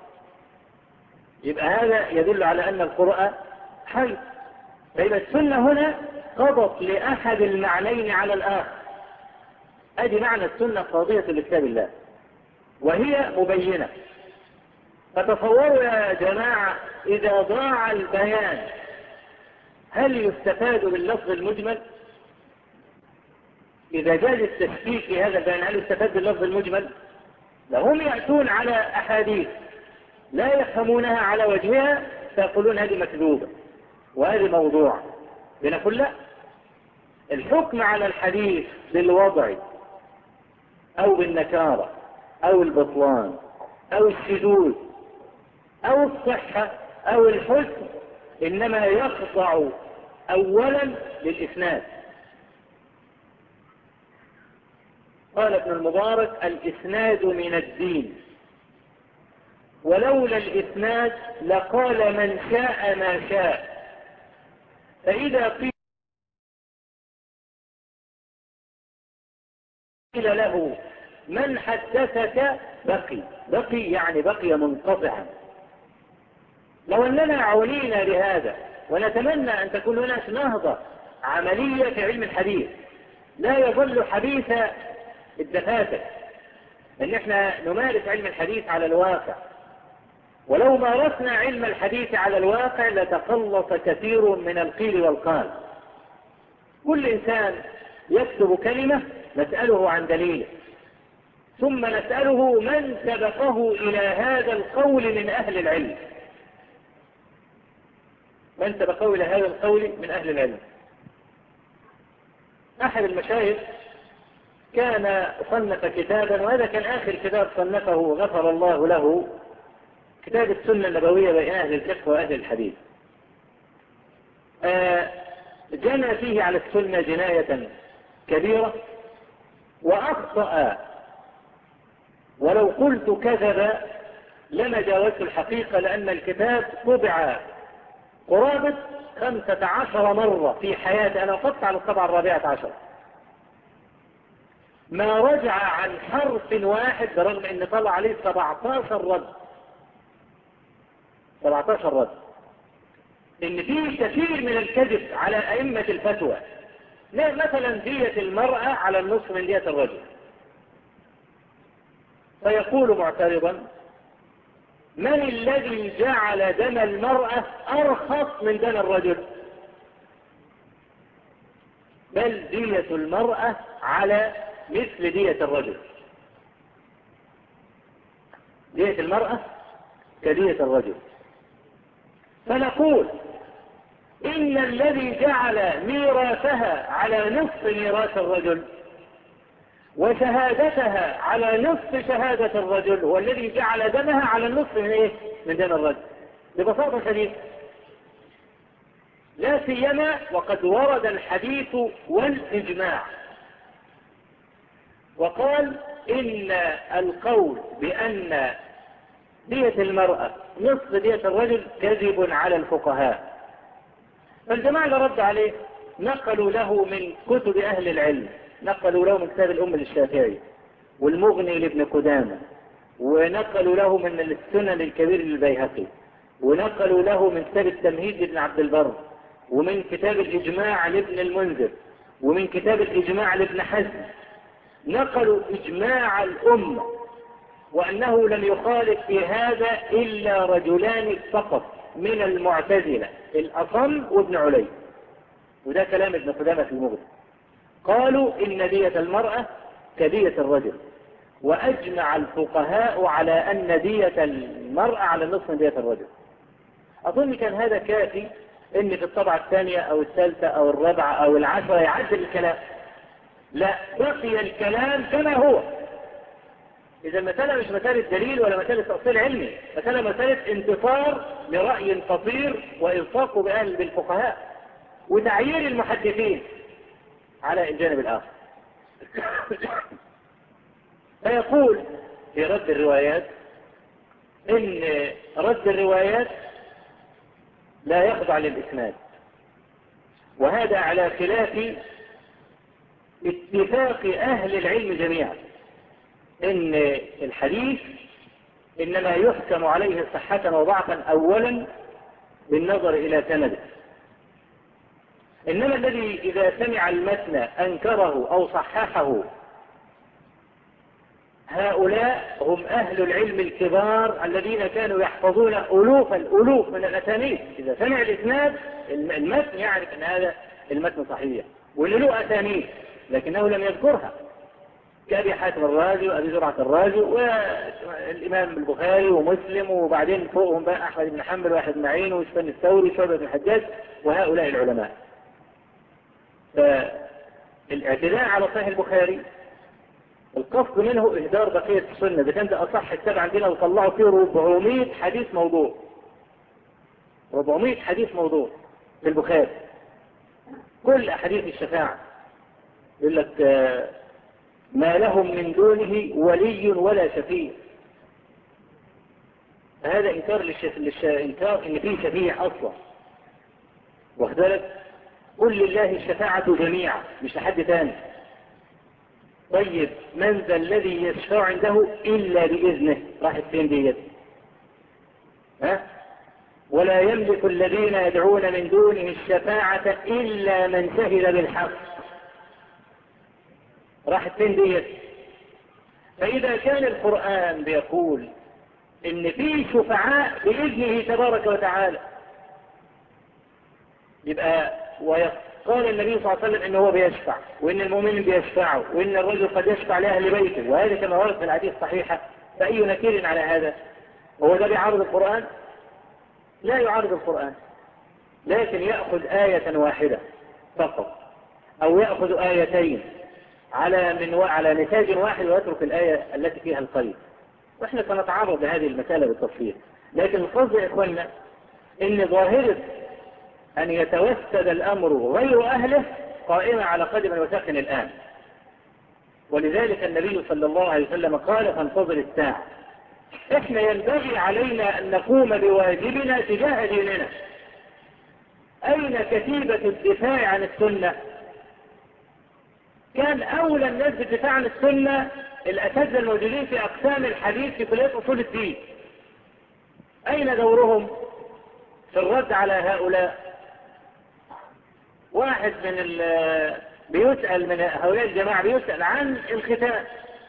يبقى هذا يدل على أن القرء حيض. فإذا السنة هنا قضت لأحد المعنيين على الآخر. أدي معنى السنة قاضية لكتاب الله وهي مبينة. فتصوروا يا جماعة إذا ضاع البيان هل يستفاد باللفظ المجمل؟ إذا جاز التشكيك في هذا البيان هل يستفاد باللفظ المجمل؟ لهم يأتون على أحاديث لا يفهمونها على وجهها فيقولون هذه مكذوبة وهذه موضوع. بنقول لا، الحكم على الحديث بالوضع أو بالنكارة أو البطلان أو الشذوذ أو الصحة أو الحسن إنما يخضع أولا للإسناد. قال ابن المبارك الإسناد من الدين، ولولا الإسناد لقال من شاء ما شاء. فإذا قيل له من حدثك بقي يعني بقي منقطعا. لو أننا عنينا بهذا ونتمنى أن تكون هناك نهضة عملية في علم الحديث لا يظل حديث الدفاتر، أن احنا نمارس علم الحديث على الواقع. ولو مارسنا علم الحديث على الواقع لتقلص كثير من القيل والقال. كل إنسان يكتب كلمة نسأله عن دليله، ثم نسأله من سبقه إلى هذا القول من أهل العلم. من سبقه إلى هذا القول من أهل العلم. أحد المشايخ كان صنف كتابا، وهذا كان آخر كتاب صنفه غفر الله له، كتاب السنة النبوية بين أهل الفقه وأهل الحديث. جنى فيه على السنة جناية كبيرة وأخطأ، ولو قلت كذب لما جاوزت الحقيقة، لأن الكتاب طبع قرابة 15 مرة في حياتي. أنا وقفت على الطبعة 14، ما رجع عن حرف واحد برغم أن طلع عليه 17 رد. 17 رد. إن فيه كثير من الكذب على أئمة الفتوى. لا، مثلا دية المرأة على النصف من دية الرجل، فيقول معترضا من الذي جعل دم المرأة أرخص من دم الرجل؟ بل دية المرأة على مثل دية الرجل. دية المرأة كدية الرجل. فنقول إن الذي جعل ميراثها على نصف ميراث الرجل وشهادتها على نصف شهادة الرجل هو الذي جعل دمها على النصف من إيه؟ من دم الرجل. ببساطة شديدة، لا سيما وقد ورد الحديث والإجماع وقال إن القول بأن دية المرأة نصف دية الرجل كذب على الفقهاء. فالجماعة اللي رد عليه نقلوا له من كتب أهل العلم، نقلوا له من كتاب الأم للشافعي والمغني لابن قدامة، ونقلوا له من السنن الكبير للبيهقي، ونقلوا له من كتاب التمهيد لابن عبد البر، ومن كتاب الإجماع لابن المنذر، ومن كتاب الإجماع لابن حزم. نقلوا إجماع الأمة وأنه لم يخالف في هذا إلا رجلان فقط من المعتزلة، الأصم وابن علي، وده كلام ابن قدامة في المغني. قالوا إن دية المرأة كدية الرجل، وأجمع الفقهاء على أن دية المرأة على نصف دية الرجل. أظن كان هذا كافي إن في الطبعة الثانية أو الثالثة أو الرابعة أو العشرة يعدل الكلام. لا، بقي الكلام كما هو. إذا المسألة مش مسألة دليل ولا مسألة تأصيل علمي، مسألة انتصار لرأي خطير وإلصاقه بالفقهاء وتعيير المحدثين على الجانب الآخر. فيقول في رد الروايات إن رد الروايات لا يخضع للإسناد، وهذا على خلاف اتفاق أهل العلم جميعا، إن الحديث إنما يحكم عليه صحة وضعفا أولا بالنظر إلى سنده، إنما الذي إذا سمع المتن أنكره أو صححه هؤلاء هم أهل العلم الكبار الذين كانوا يحفظون الألوف من الأسانيد. إذا سمع الإسناد المتن يعرف أن هذا المتن صحيح، واللي له أسانيد لكنه لم يذكرها، كأبي حاتم الرازي وأبي زرعة الرازي والإمام البخاري ومسلم، وبعدين فوقهم بقى أحمد بن حنبل وأحمد بن معين وسفيان الثوري وشعبة بن الحجاج وهؤلاء العلماء. فالاعتداء على صحيح البخاري القصد منه إهدار بقية السنة. ده كان ده أصح كتاب عندنا وطلعوا فيه 400 حديث موضوع، 400 حديث موضوع في البخاري، كل أحاديث الشفاعة. يقول لك ما لهم من دونه ولي ولا شفيع. هذا إنكار إنكار إن فيه شفيع أصلا، واخذلك قل لله الشفاعة جميعا مش لحد تاني. طيب من ذا الذي يشفع عنده إلا بإذنه؟ راحت فين ديت؟ ولا يملك الذين يدعون من دونه الشفاعة إلا من شهد بالحق. راحت فين ديت؟ فإذا كان القرآن بيقول إن في شفعاء بإذنه تبارك وتعالى، يبقى قال النبي صلى الله عليه وسلم إنه هو بيشفع، وإن المؤمن بيشفعه، وإن الرجل قد يشفع لأهل بيته، وهذا كما ورد في الحديث الصحيحة. فأي نكير على هذا؟ هو ده بيعارض القرآن؟ لا يعارض القرآن، لكن يأخذ آية واحدة فقط أو يأخذ آيتين على نتاج واحد ويترك الآية التي فيها القيد. وإحنا سنتعرض لهذه المسألة بالتفصيل، لكن القصد يا إخواننا إن ظاهرة أن يتوسد الأمر غير أهله قائمة على قدم وساق الآن. ولذلك النبي صلى الله عليه وسلم قال فانتظر الساعة. إحنا ينبغي علينا أن نقوم بواجبنا تجاه ديننا. أين كتيبة الدفاع عن السنة؟ كان أولى الناس بالدفاع عن السنة الأساتذة الموجودين في أقسام الحديث في كلية أصول الدين. أين دورهم في الرد على هؤلاء؟ واحد بيسأل من هؤلاء الجماعة بيسأل عن الختان،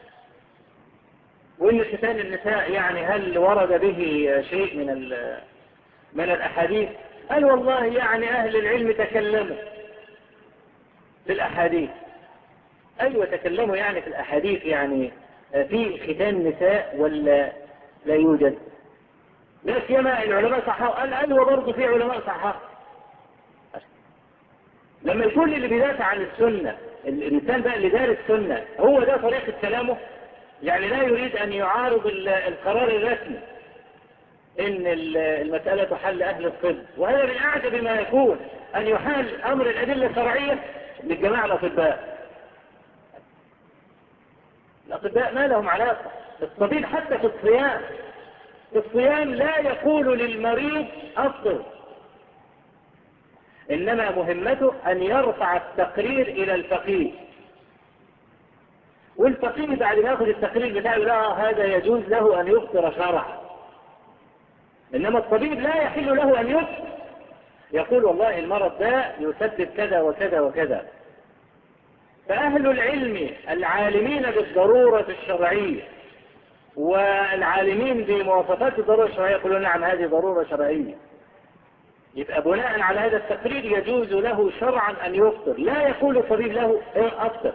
وإن ختان النساء يعني هل ورد به شيء من الأحاديث؟ قال والله يعني أهل العلم تكلموا في الأحاديث. أيوة تكلموا يعني في الأحاديث، يعني في ختان النساء ولا لا يوجد؟ لا سيما العلماء صححوا. قال أيوة برضه في علماء صححوا. لما يكون اللي بيدافع عن السنة الإنسان بقى اللي دار السنة هو ده طريقة كلامه، يعني لا يريد أن يعارض القرار الرسمي إن المسألة تحل أهل الطب، وهذا من أعجب ما يكون أن يحال أمر الأدلة الشرعية للجماعة الأطباء. الأطباء ما لهم علاقة. الطبيب حتى في الصيام الصيام لا يقول للمريض أفطر، إنما مهمته أن يرفع التقرير إلى الفقيه، والفقيه بعد ما يأخذ التقرير بتاعه لا هذا يجوز له أن يفطر شرعا. إنما الطبيب لا يحل له أن يفطر، يقول والله المرض ده يسبب كذا وكذا وكذا. فأهل العلم العالمين بالضرورة الشرعية والعالمين بمواصفات الضرورة الشرعية يقولون نعم هذه ضرورة شرعية، يبقى بناء على هذا التقرير يجوز له شرعا أن يفطر، لا يقول الطبيب له أفطر.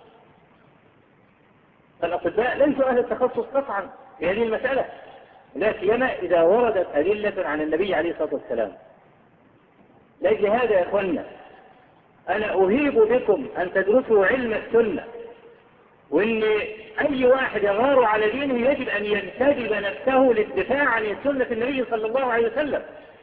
فالأطباء ليسوا أهل التخصص قطعا في هذه المسألة، لا سيما إذا وردت أدلة عن النبي عليه الصلاة والسلام. لأجل هذا يا أخوانا أنا أهيب بكم أن تدرسوا علم السنة، وإن أي واحد يغار على دينه يجب أن ينتدب نفسه للدفاع عن سنة النبي صلى الله عليه وسلم.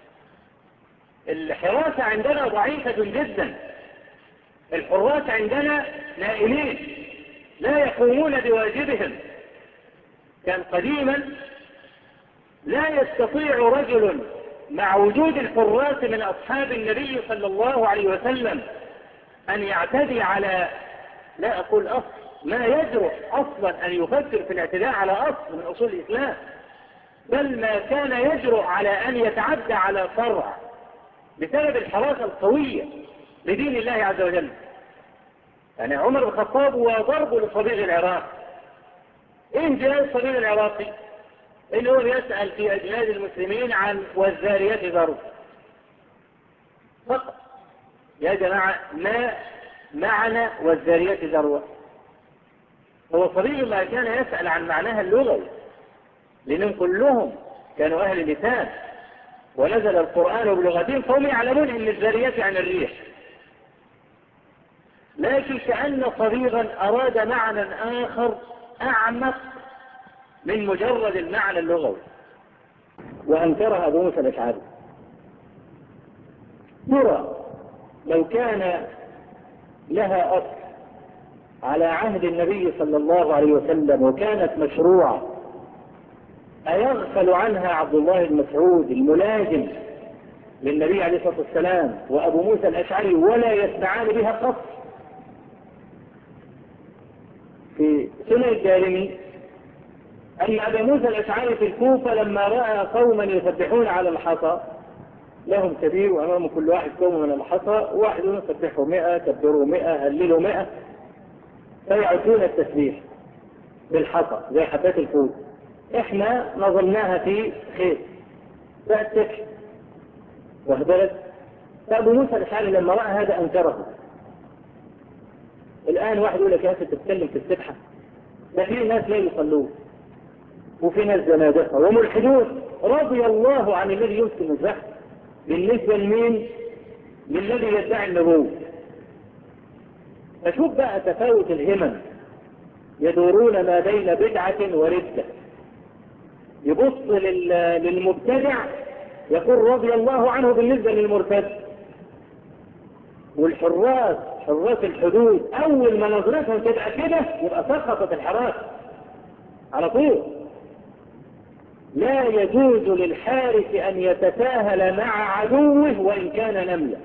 الحراسة عندنا ضعيفة جدا، الحراس عندنا نائمين لا يقومون بواجبهم. كان قديما لا يستطيع رجل مع وجود الحراس من أصحاب النبي صلى الله عليه وسلم أن يعتدي على، لا أقول أصل، ما يجرؤ أصلا أن يفكر في الاعتداء على أصل من أصول الإسلام، بل ما كان يجرؤ على أن يتعدى على فرع بسبب الحراسة القوية لدين الله عز وجل. يعني عمر بن الخطاب وضربه للصبيغ العراقي، إيه جهاز الصبيغ العراقي؟ اللي هو بيسأل في أجناد المسلمين عن والذاريات ذروة فقط. يا جماعة ما معنى والذاريات ذروة؟ هو صبيغ ما كان يسأل عن معناها اللغوي، لأنهم كلهم كانوا أهل لسان ونزل القرآن بلغتهم، فهم يعلمون أن الذاريات عن الريح. لكن كأن صبيغا أراد معنى آخر أعمق من مجرد المعنى اللغوي، وأنكرها أبو موسى الأشعري. ترى لو كان لها أصل على عهد النبي صلى الله عليه وسلم وكانت مشروعة، أيغفل عنها عبد الله بن مسعود الملازم للنبي عليه الصلاة والسلام وأبو موسى الأشعري ولا يسمعان بها قط؟ في سنن الدارمي أن أبا موسى الأشعري في الكوفة لما رأى قوما يسبحون على الحصى، لهم كبير وأمام كل واحد قوم من الحصى، واحد يسبحوا 100 كبروا 100 هللوا 100، فيعدون التسبيح بالحصى زي حبات الفول. احنا نظمناها في خير فأتكش وهدلت. فأبو موسى الأشعري لما رأى هذا أنكره. الآن واحد يقول لك يا أخي تتكلم في السبحة، ده في ناس لا يصلون وفي ناس زنادقة وملحدون، رضي الله عن الذي يمسك الزحف. بالنسبة لمين؟ للذي يدعي النبوة. فشوف بقى تفاوت الهمم، يدورون ما بين بدعة وردة. يبص للمبتدع يقول رضي الله عنه بالنسبة للمرتد، والحراس حراس الحدود أول ما نظرتهم تبقى كده يبقى سقطت الحراس على طول. لا يجوز للحارس أن يتساهل مع عدوه وإن كان نملا.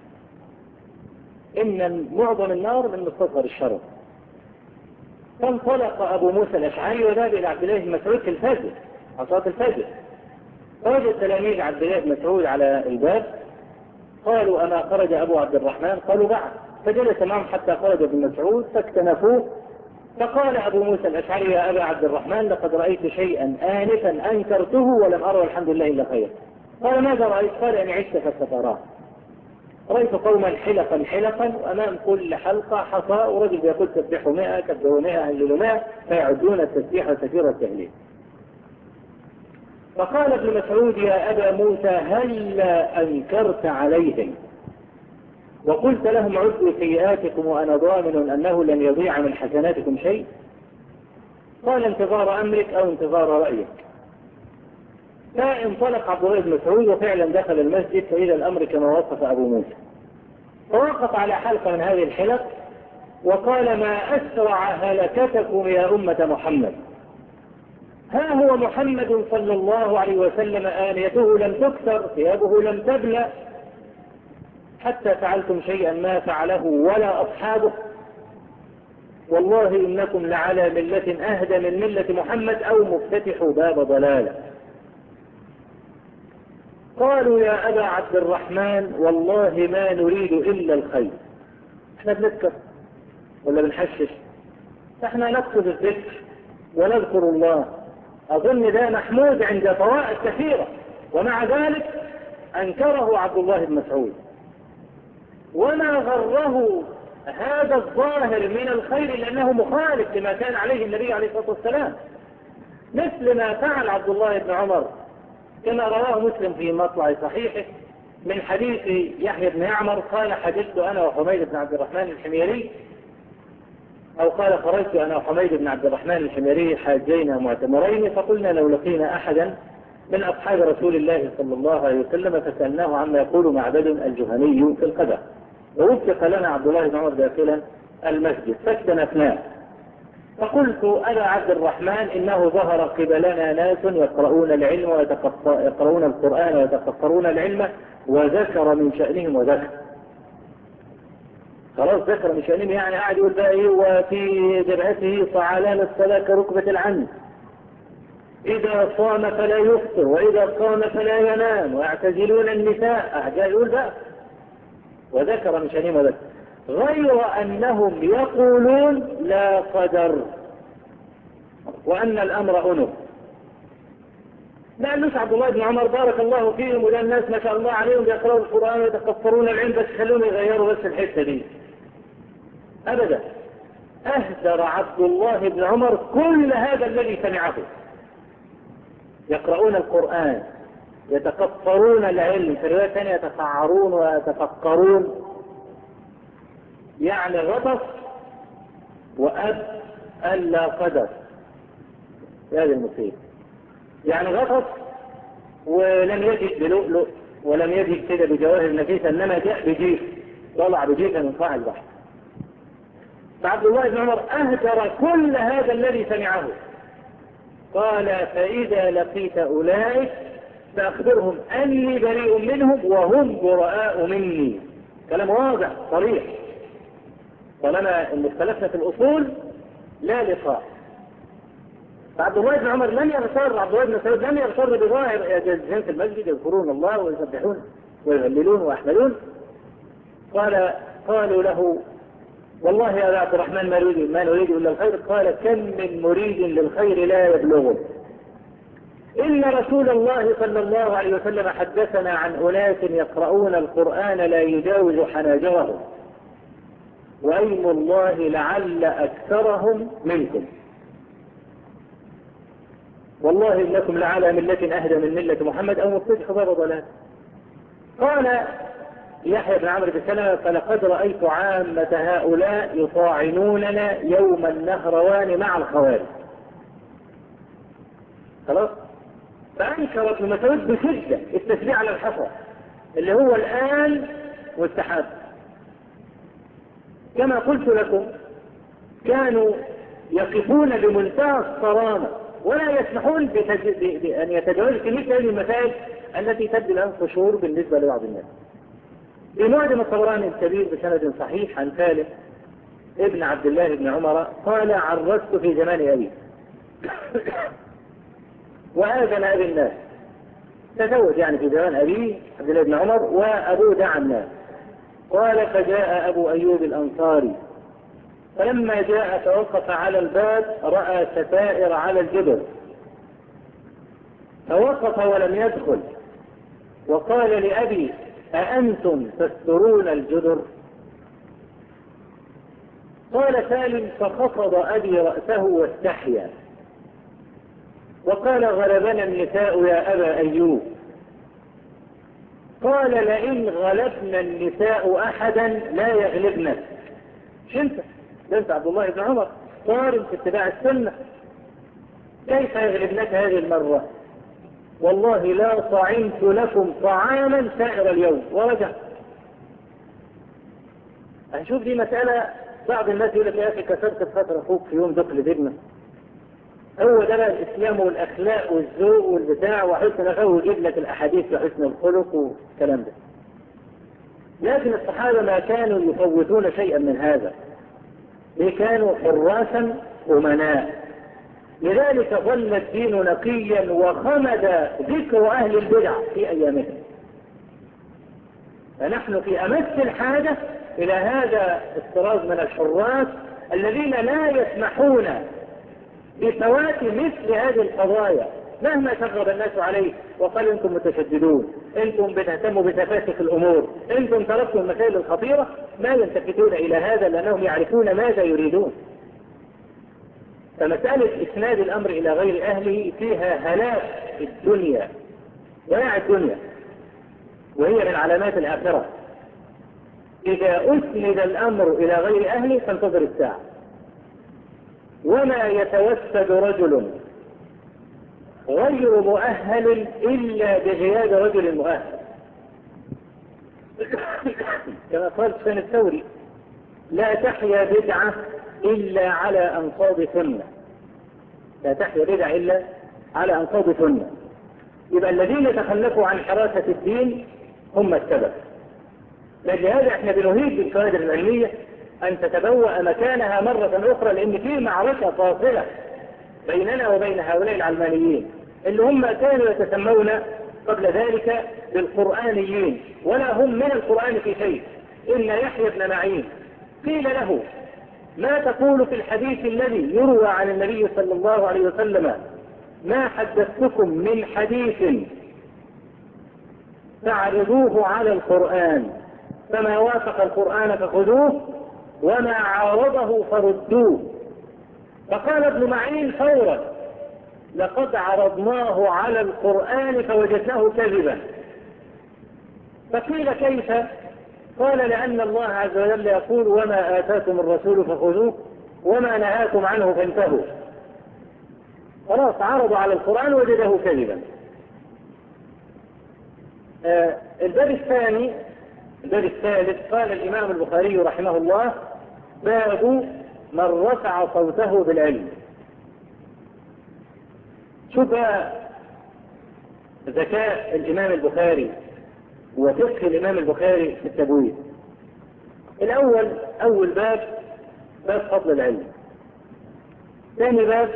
إن معظم النار من مستصغر الشرر. فانطلق أبو موسى الأشعري وذهب إلى عبد الله بن مسعود في الفجر على صلاة الفجر، فوجد تلاميذ عبد الله بن مسعود على الباب، قالوا أما خرج أبو عبد الرحمن؟ قالوا بعد. فجلس معهم حتى خرج ابن مسعود فاكتنفوه، فقال أبو موسى الأشعري يا أبا عبد الرحمن لقد رأيت شيئا آنفا أنكرته ولم أرى الحمد لله إلا خير. قال ماذا رأيت؟ قال أن عشت فستراه. رأيت قوما حلقا حلقا وأمام كل حلقة حصى ورجل يقول سبحوا 100 كبروا 100 هللوا 100 فيعدون التسبيح وتكبير التهليل. فقال ابن مسعود يا أبا موسى هلا أنكرت عليهم وقلت لهم عدوا سيئاتكم وأنا ضامن أنه لن يضيع من حسناتكم شيء؟ قال انتظار أمرك أو انتظار رأيك. فانطلق عبد الله بن مسعود وفعلا دخل المسجد فإذا الأمر كما وصف أبو موسى، فوقف على حلقة من هذه الحلق وقال ما أسرع هلكتكم يا أمة محمد. ها هو محمد صلى الله عليه وسلم آنيته لم تكسر، ثيابه لم تبلى، حتى فعلتم شيئا ما فعله ولا أصحابه، والله إنكم لعلى ملة أهدى من ملة محمد أو مفتتح باب ضلالة. قالوا يا أبا عبد الرحمن والله ما نريد إلا الخير. احنا بنذكر ولا بنحشش؟ احنا نقصد الذكر ونذكر الله. أظن ده محمود عند طوائف كثيرة، ومع ذلك أنكره عبد الله بن مسعود. وما غره هذا الظاهر من الخير لأنه مخالف لما كان عليه النبي عليه الصلاة والسلام، مثل ما فعل عبد الله بن عمر كما رواه مسلم في مطلع صحيحه من حديث يحيى بن يعمر قال: حدثت أنا وحميد بن عبد الرحمن الحميري، أو قال: خرجت أنا وحميد بن عبد الرحمن الحميري حاجين معتمرين، فقلنا لو لقينا أحدا من أصحاب رسول الله صلى الله عليه وسلم فسألناه عما يقول معبد الجهني في القدر. ووفق لنا عبد الله بن عمر داخلا المسجد فاستنفناه، فقلت: أبا عبد الرحمن إنه ظهر قبلنا ناس يقرؤون العلم يقرؤون القرآن ويتفكرون العلم، وذكر من شأنهم وذكر. خلاص ذكر من شأنهم يعني قاعد يقول بقى ايه: وفي جبهته صعلان الصلاة كركبة العنز، إذا صام فلا يفطر، وإذا قام فلا ينام، ويعتزلون النساء. جاء يقول بقى وذكر من شأنهم وذكر، غير أنهم يقولون لا قدر وأن الأمر أنف. ما قالوش عبد الله بن عمر بارك الله فيهم وده الناس ما شاء الله عليهم بيقرأوا القرآن ويتكفرون العلم بس خلوهم يغيروا بس الحتة دي، أبدا. أهدر عبد الله بن عمر كل هذا الذي سمعه. يقرؤون القرآن، يتكفرون العلم، في رواية ثانية يتفعرون ويتفكرون، يعني غطس وأب ألا قدر. هذه المصيبة، يعني غطس ولم يجد بلؤلؤ ولم يجد كده بجواهر نفيسة، إنما جاء بجيف، طلع بجيفا من قاع البحر. فعبد الله بن عمر أهدر كل هذا الذي سمعه. قال: فإذا لقيت أولئك فأخبرهم أني بريء منهم وهم براء مني. كلام واضح صريح، طالما ان اختلفنا في الأصول لا لقاء. فعبد الله بن عمر لم يغتر، عبد الله بن مسعود لم يغتر بظاهر يجلسون في المسجد يذكرون الله ويسبحون ويهللون ويحمدون. قالوا له: والله يا أبا عبد الرحمن ما نريد إلا الخير. قال: كم من مريد للخير لا يبلغه. إن رسول الله صلى الله عليه وسلم حدثنا عن أناس يقرؤون القرآن لا يجاوز حناجرهم، وأيم الله لعل أكثرهم منكم، والله إنكم لعلى ملة أهدى من ملة محمد أو مفتتح باب ضلال. قال يحيى بن عمرو بن سلمة: فلقد رأيت عامة هؤلاء يطاعنوننا يوم النهروان مع الخوارج. خلاص. فأنكر ابن مسعود بشدة التشريع على الحصى اللي هو الآن والسحاب. كما قلت لكم كانوا يقفون بمنتهى الصرامة ولا يسمحون بأن يتجاوزوا في مثل هذه المسائل التي تبدو الآن قشور بالنسبة لبعض الناس. في معجم الطبراني الكبير بسند صحيح عن سالم ابن عبد الله بن عمر قال: عرست في زمان أبي وآذن أبي الناس. تزوج يعني في زمان أبي عبد الله بن عمر وأبوه دعا الناس. قال: فجاء أبو أيوب الأنصاري، فلما جاء توقف على الباب رأى ستائر على الجدر، فوقف ولم يدخل، وقال لأبي: أأنتم تسترون الجدر؟ قال سالم: فخفض أبي رأسه واستحيا، وقال: غلبنا النساء يا أبا أيوب. قال: لئن غلبنا النساء أحدا لا يغلبنا. انت عبد الله بن عمر صارم في اتباع السنة، كيف يغلبنك هذه المرة؟ والله لا طعمت لكم طعاما سائر اليوم. ورجع. هنشوف دي مسألة بعض الناس يقول لك: يا أخي كسرت بخاطر أخوك في يوم دخل ابنه. هو ده بقى الإسلام والأخلاق والذوق والبتاع وحسن الخلق، يجيب لك الأحاديث وحسن الخلق والكلام ده. لكن الصحابة ما كانوا يفوتون شيئا من هذا، كانوا حراسا أمناء. لذلك ظل الدين نقيا وخمد ذكر أهل البدع في أيامهم. فنحن في أمس الحاجة إلى هذا الطراز من الحراس الذين لا يسمحون بفوات مثل هذه القضايا مهما شغب الناس عليه وقال انتم متشددون، انتم بتهتموا بتفاسخ الامور، انتم تركتم المسائل الخطيرة، ما يلتفتون الى هذا لانهم يعرفون ماذا يريدون. فمسألة اسناد الامر الى غير اهله فيها هلاك الدنيا، ضياع الدنيا، وهي من علامات الاخرة. اذا اسند الامر الى غير اهله فانتظر الساعة. وما يتوسد رجل غير مؤهل إلا بغياب رجل مؤهل. كما قال سفيان الثوري: لا تحيا بدعة إلا على أنقاض سنة. لا تحيا بدعة إلا على أنقاض سنة. يبقى الذين تخلفوا عن حراسة الدين هم السبب. لهذا احنا بنهيج بالكوادر العلمية أن تتبوأ مكانها مرة أخرى، لأن في معركة فاصلة بيننا وبين هؤلاء العلمانيين اللي هم كانوا يتسمون قبل ذلك بالقرآنيين، ولا هم من القرآن في شيء. إن يحيى بن معين قيل له: ما تقول في الحديث الذي يروى عن النبي صلى الله عليه وسلم: ما حدثتكم من حديث فاعرضوه على القرآن، فما وافق القرآن فخذوه وما عارضه فردوه. فقال ابن معين فورا: لقد عرضناه على القرآن فوجدناه كذبا. فقيل: كيف؟ قال: لأن الله عز وجل يقول: وما آتاكم الرسول فخذوه وما نهاكم عنه فانتهوا. خلاص عرضوا على القرآن وجده كذبا. الباب الثاني، الباب الثالث، قال الإمام البخاري رحمه الله: باب من رفع صوته بالعلم. شوف ذكاء الإمام البخاري وفقه الإمام البخاري في التبويب. الأول، أول باب فضل العلم. ثاني باب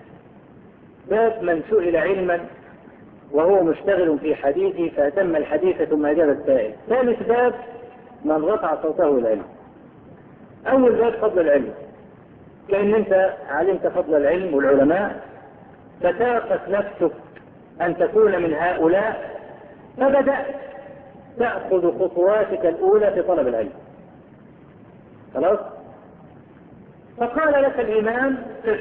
من سئل علما وهو مشتغل في حديثه فأتم الحديث ثم أجاب السائل. ثالث باب من رفع صوته بالعلم. أول باب فضل العلم، كأن أنت علمت فضل العلم والعلماء فتاقت نفسك أن تكون من هؤلاء، فبدأت تأخذ خطواتك الأولى في طلب العلم. خلاص؟ فقال لك الإمام: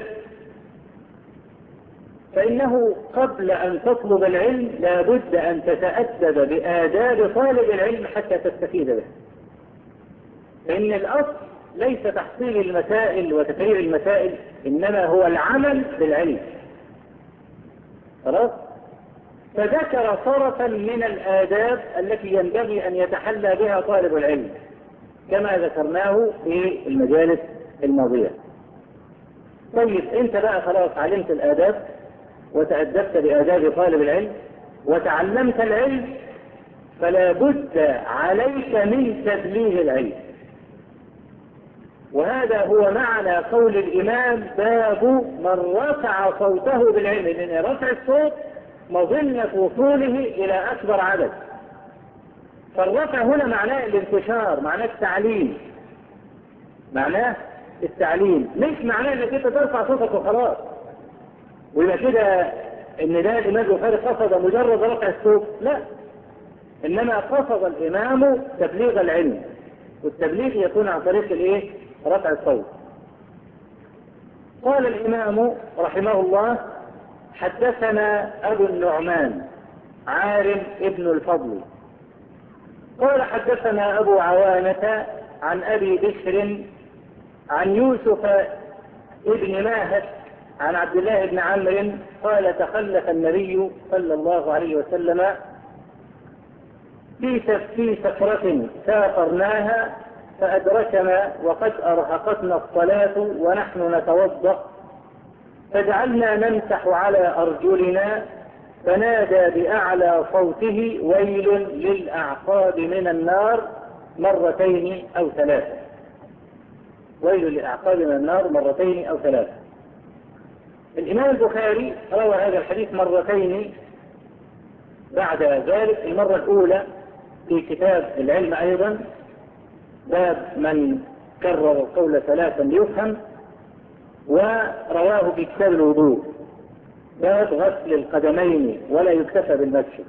فإنه قبل أن تطلب العلم لا بد أن تتأدب بآداب طالب العلم حتى تستفيد به. فإن الأصل ليس تحصيل المسائل وتكرير المسائل، إنما هو العمل بالعلم. خلاص؟ فذكر طرفا من الآداب التي ينبغي أن يتحلى بها طالب العلم كما ذكرناه في المجالس الماضية. طيب انت بقى خلاص علمت الآداب وتأدبت بآداب طالب العلم وتعلمت العلم، فلا بد عليك من تبليغ العلم. وهذا هو معنى قول الإمام: باب من رفع صوته بالعلم، لأن رفع الصوت مظنة وصوله إلى أكبر عدد. فالرفع هنا معناه الانتشار، معناه التعليم، معناه التعليم، مش معناه انك انت ترفع صوتك وخلاص ويبقى كده ان ده الامام البخاري قصد مجرد رفع الصوت. لا، انما قصد الامام تبليغ العلم، والتبليغ يكون عن طريق الايه؟ رفع الصوت. قال الامام رحمه الله: حدثنا ابو النعمان عارم ابن الفضل قال حدثنا ابو عوانة عن ابي بشر عن يوسف ابن ماهك عن عبد الله بن عمرو قال: تخلف النبي صلى الله عليه وسلم في سفرة سافرناها فأدركنا وقد أرهقتنا الصلاة ونحن نتوضأ، فجعلنا نمسح على أرجلنا، فنادى بأعلى صوته: ويل للأعقاب من النار مرتين أو ثلاثة. ويل للأعقاب من النار مرتين أو ثلاثة. الإمام البخاري روى هذا الحديث مرتين بعد ذلك. المرة الأولى في كتاب العلم أيضا، باب من كرر القول ثلاثا ليفهم، ورواه في كتاب الوضوء باب غسل القدمين ولا يكتفى بالمسح.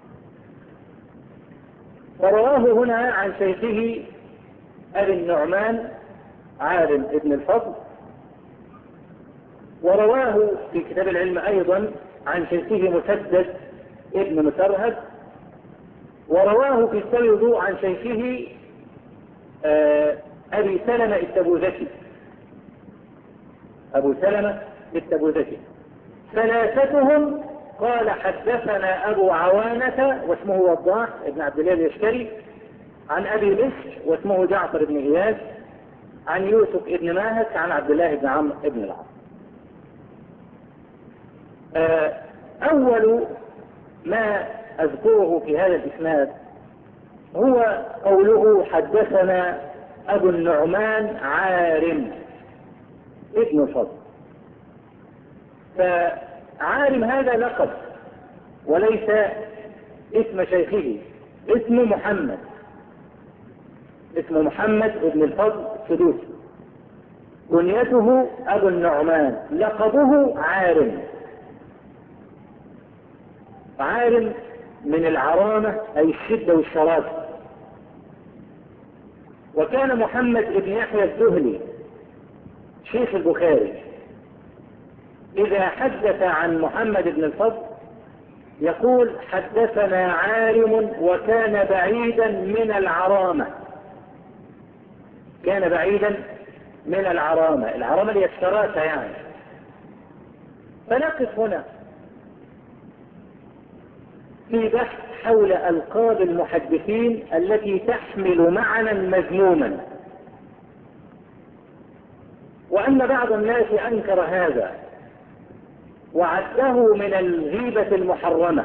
فرواه هنا عن شيخه أبي النعمان عارم ابن الفضل، ورواه في كتاب العلم أيضا عن شيخه مسدد ابن مسرهد، ورواه في كتاب الوضوء عن شيخه أبي سلمة التبوذكي، أبو سلمة التبوذكي. ثلاثتهم قال حدثنا أبو عوانة واسمه وضاح ابن عبد الله اليشكري، عن أبي بشر واسمه جعفر بن إياس، عن يوسف ابن ماهك، عن عبد الله بن عمرو بن العاص. أول ما أذكره في هذا الإسناد هو قوله حدثنا أبو النعمان عارم ابن الفضل. فعارم هذا لقب وليس اسم شيخه، اسمه محمد، اسمه محمد ابن الفضل السدوسي، كنيته أبو النعمان، لقبه عارم. عارم من العرامة أي الشدة والشراسة. وكان محمد ابن يحيى الذهلي شيخ البخاري إذا حدث عن محمد بن الفضل يقول حدثنا عارم وكان بعيدا من العرامة. كان بعيدا من العرامة، العرامة هي الشراسة يعني. فنقف هنا في بحث حول ألقاب المحدثين التي تحمل معنى مذموما، وأن بعض الناس أنكر هذا وعده من الغيبة المحرمة،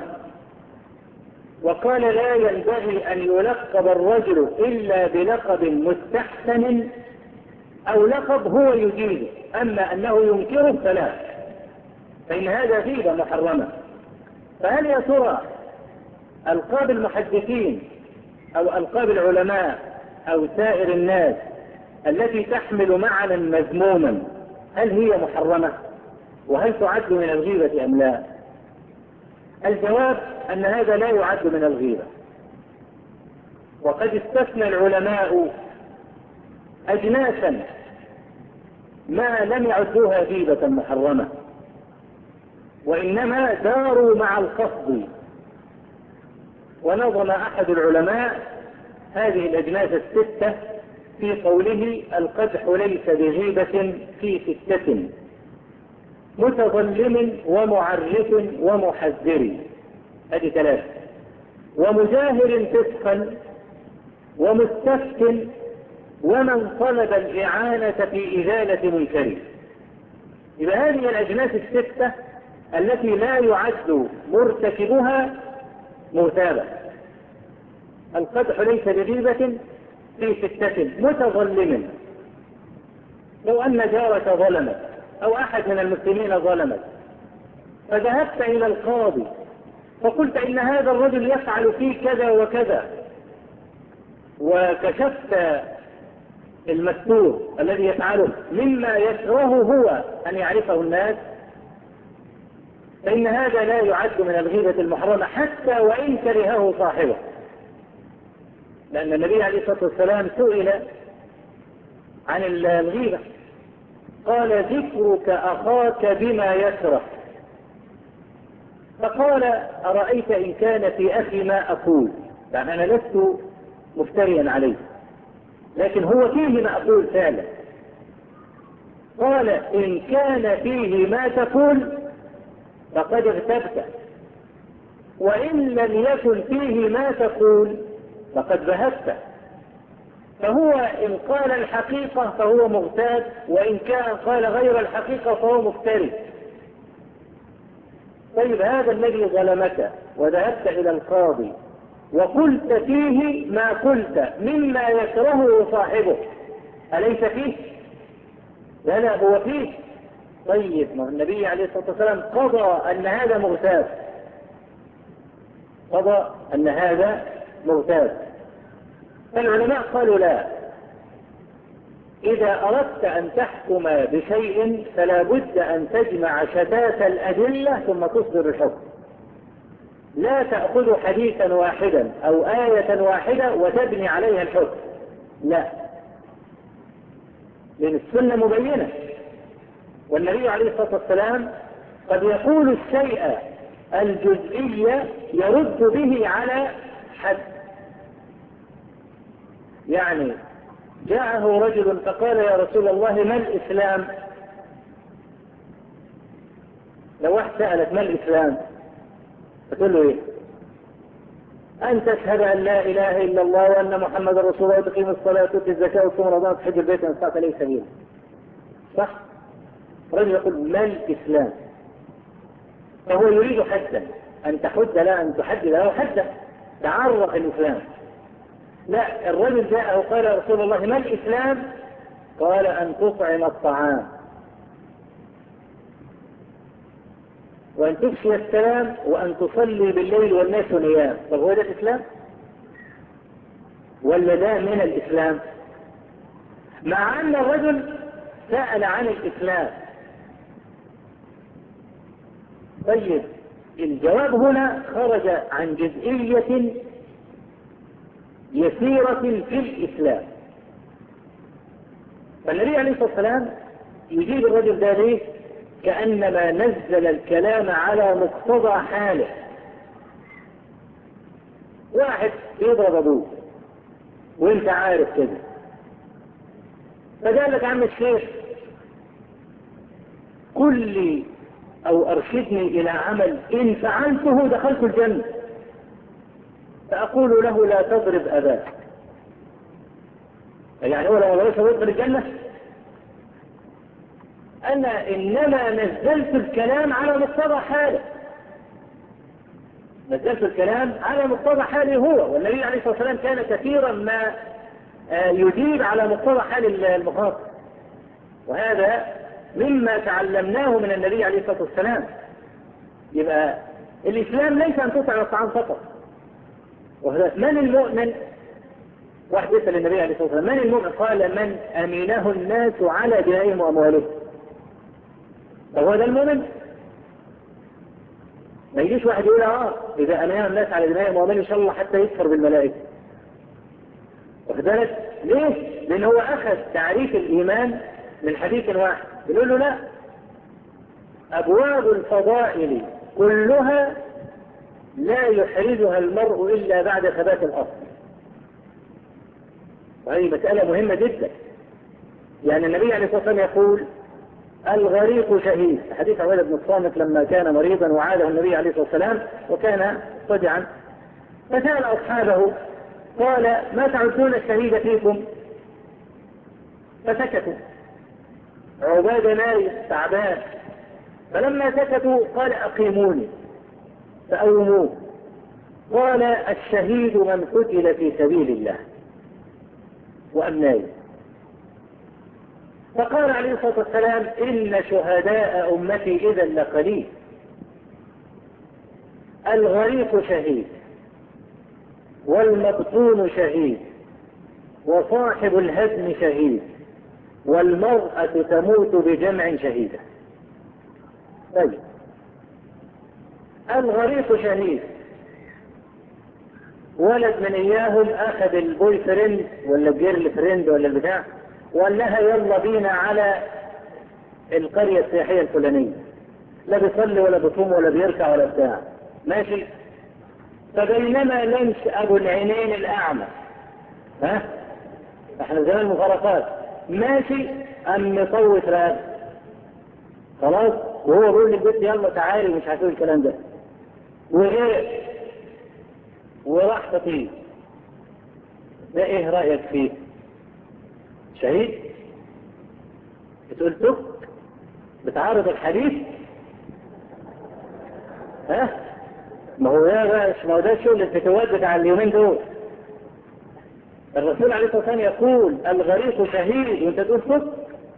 وقال لا ينبغي أن يلقب الرجل إلا بلقب مستحسن أو لقب هو يجيزه، أما أنه ينكره فلا، فإن هذا غيبة محرمة. فهل يا ترى ألقاب المحدثين أو ألقاب العلماء أو سائر الناس التي تحمل معنى مذموما هل هي محرمة؟ وهل تعد من الغيبة أم لا؟ الجواب أن هذا لا يعد من الغيبة. وقد استثنى العلماء أجناسا ما لم يعدوها غيبة محرمة، وإنما داروا مع القصد. ونظم أحد العلماء هذه الأجناس الستة في قوله القدح ليس بغيبة في ستة: متظلم ومعرف ومحذر، هذه ثلاثة، ومجاهر فسقا ومستفت ومن طلب الإعانة في إزالة منكر. إذا هذه الأجناس الستة التي لا يعد مرتكبها مغتابا. القدح ليس بغيبة في ستة: متظلم، لو أن جارك ظلمت أو أحد من المسلمين ظلمت فذهبت إلى القاضي فقلت إن هذا الرجل يفعل فيه كذا وكذا، وكشفت المستور الذي يفعله مما يكرهه هو أن يعرفه الناس، فإن هذا لا يعد من الغيبة المحرمة حتى وإن كرهه صاحبه. لأن النبي عليه الصلاة والسلام سئل عن الغيبة قال ذكرك أخاك بما يكره، فقال أرأيت إن كان في أخي ما أقول، يعني أنا لست مفتريا عليه لكن هو فيه ما أقول فعلا. قال إن كان فيه ما تقول فقد اغتبت، وإن لم يكن فيه ما تقول فقد ذهبت. فهو إن قال الحقيقة فهو مغتاب، وإن كان قال غير الحقيقة فهو مفتري. طيب هذا الذي ظلمك وذهبت إلى القاضي وقلت فيه ما قلت مما يكرهه صاحبه، أليس فيه؟ لا هو فيه. طيب ما النبي عليه الصلاة والسلام قضى أن هذا مغتاب، قضى أن هذا مغتاب. فالعلماء قالوا لا، إذا أردت أن تحكم بشيء فلا بد أن تجمع شتات الأدلة ثم تصدر الحكم. لا تأخذ حديثا واحدا أو آية واحدة وتبني عليها الحكم، لا، لأن السنة مبينة، والنبي عليه الصلاة والسلام قد يقول الشيء الجزئي يرد به على حد. يعني جاءه رجل فقال يا رسول الله ما الإسلام؟ لو واحد سألك ما الإسلام فتقول له ايه؟ أن تشهد أن لا إله إلا الله وأن محمد رسول الله وتقيم الصلاة وتؤتي الزكاة وتصوم رمضان وتحج البيت وإن استطعت إليه سبيلا. صح؟ رجل يقول ما الإسلام؟ فهو يريد حدا، أن تحد لا أن تحدد له حدا، تعرف الإسلام. لا، الرجل جاءه وقال يا رسول الله ما الإسلام؟ قال أن تطعم الطعام وأن تفشي السلام وأن تصلي بالليل والناس نيام. طب هو ده الإسلام؟ ولا ده من الإسلام؟ مع أن الرجل سأل عن الإسلام. طيب الجواب هنا خرج عن جزئية يسيرة في الإسلام. فالنبي عليه الصلاة والسلام يجيب الرجل ده ليه؟ كأنما نزل الكلام على مقتضى حاله. واحد يضرب أبوه وانت عارف كده، فقال لك عم الشيخ قل لي أو أرشدني إلى عمل إن فعلته دخلت الجنة، فأقول له لا تضرب أباك. يعني هو لو ضربت يدخل الجنة؟ أنا إنما نزلت الكلام على مقتضى حاله، نزلت الكلام على مقتضى حاله هو، والنبي عليه الصلاة والسلام كان كثيرا ما يجيب على مقتضى حال المخاطب، وهذا مما تعلمناه من النبي عليه الصلاة والسلام. يبقى الإسلام ليس أن تطعم الطعام فقط. من المؤمن؟ واحد يسأل النبي عليه الصلاة والسلام من المؤمن؟ قال من أمينه الناس على دمائهم وأموالهم. فهو ده المؤمن؟ ما يجيش واحد يقول إذا أمين الناس على دمائهم وأموالهم إن شاء الله حتى يكفر بالملائكة. واخد بالك؟ ليه؟ لأن هو أخذ تعريف الإيمان من حديث واحد، يقول له لا، أبواب الفضائل كلها لا يحرزها المرء إلا بعد ثبات الأصل. وهذه مسألة مهمة جدا. يعني النبي عليه الصلاة والسلام يقول الغريق شهيد، حديث عبادة بن الصامت لما كان مريضا وعاده النبي عليه الصلاة والسلام وكان صدعا، فسأل أصحابه قال ما تعدون الشهيد فيكم؟ فسكتوا. عبادة ناري تعبان، فلما سكتوا قال أقيموني، فأوموه. قال الشهيد من قتل في سبيل الله وأمناه. فقال عليه الصلاة والسلام إن شهداء أمتي إذا لقليل. الغريق شهيد والمبطون شهيد وصاحب الهدم شهيد والمرأة تموت بجمع شهيدة. طيب الغريق شهيد، ولد من إياهم أخذ البوي فريند ولا الجيرل فريند ولا البتاع وقال لها يلا بينا على القرية السياحية الفلانية، لا بيصلي ولا بيصوم ولا بيركع ولا بتاع، ماشي. فبينما لمس أبو العينين الأعمى، احنا زمان مفارقات، ماشي أم مطوت راب خلاص، وهو بيقول للبيت يلا تعالي ومش هتقول الكلام ده، وغير وراح تطيب. ده ايه رأيك فيه؟ شهيد؟ بتقول تك بتعارض الحديث؟ ها؟ ما هو ده الشغل الفتوات بتاع اليومين دول. الرسول عليه الصلاة والسلام يقول الغريق شهيد وانت تقول صدق.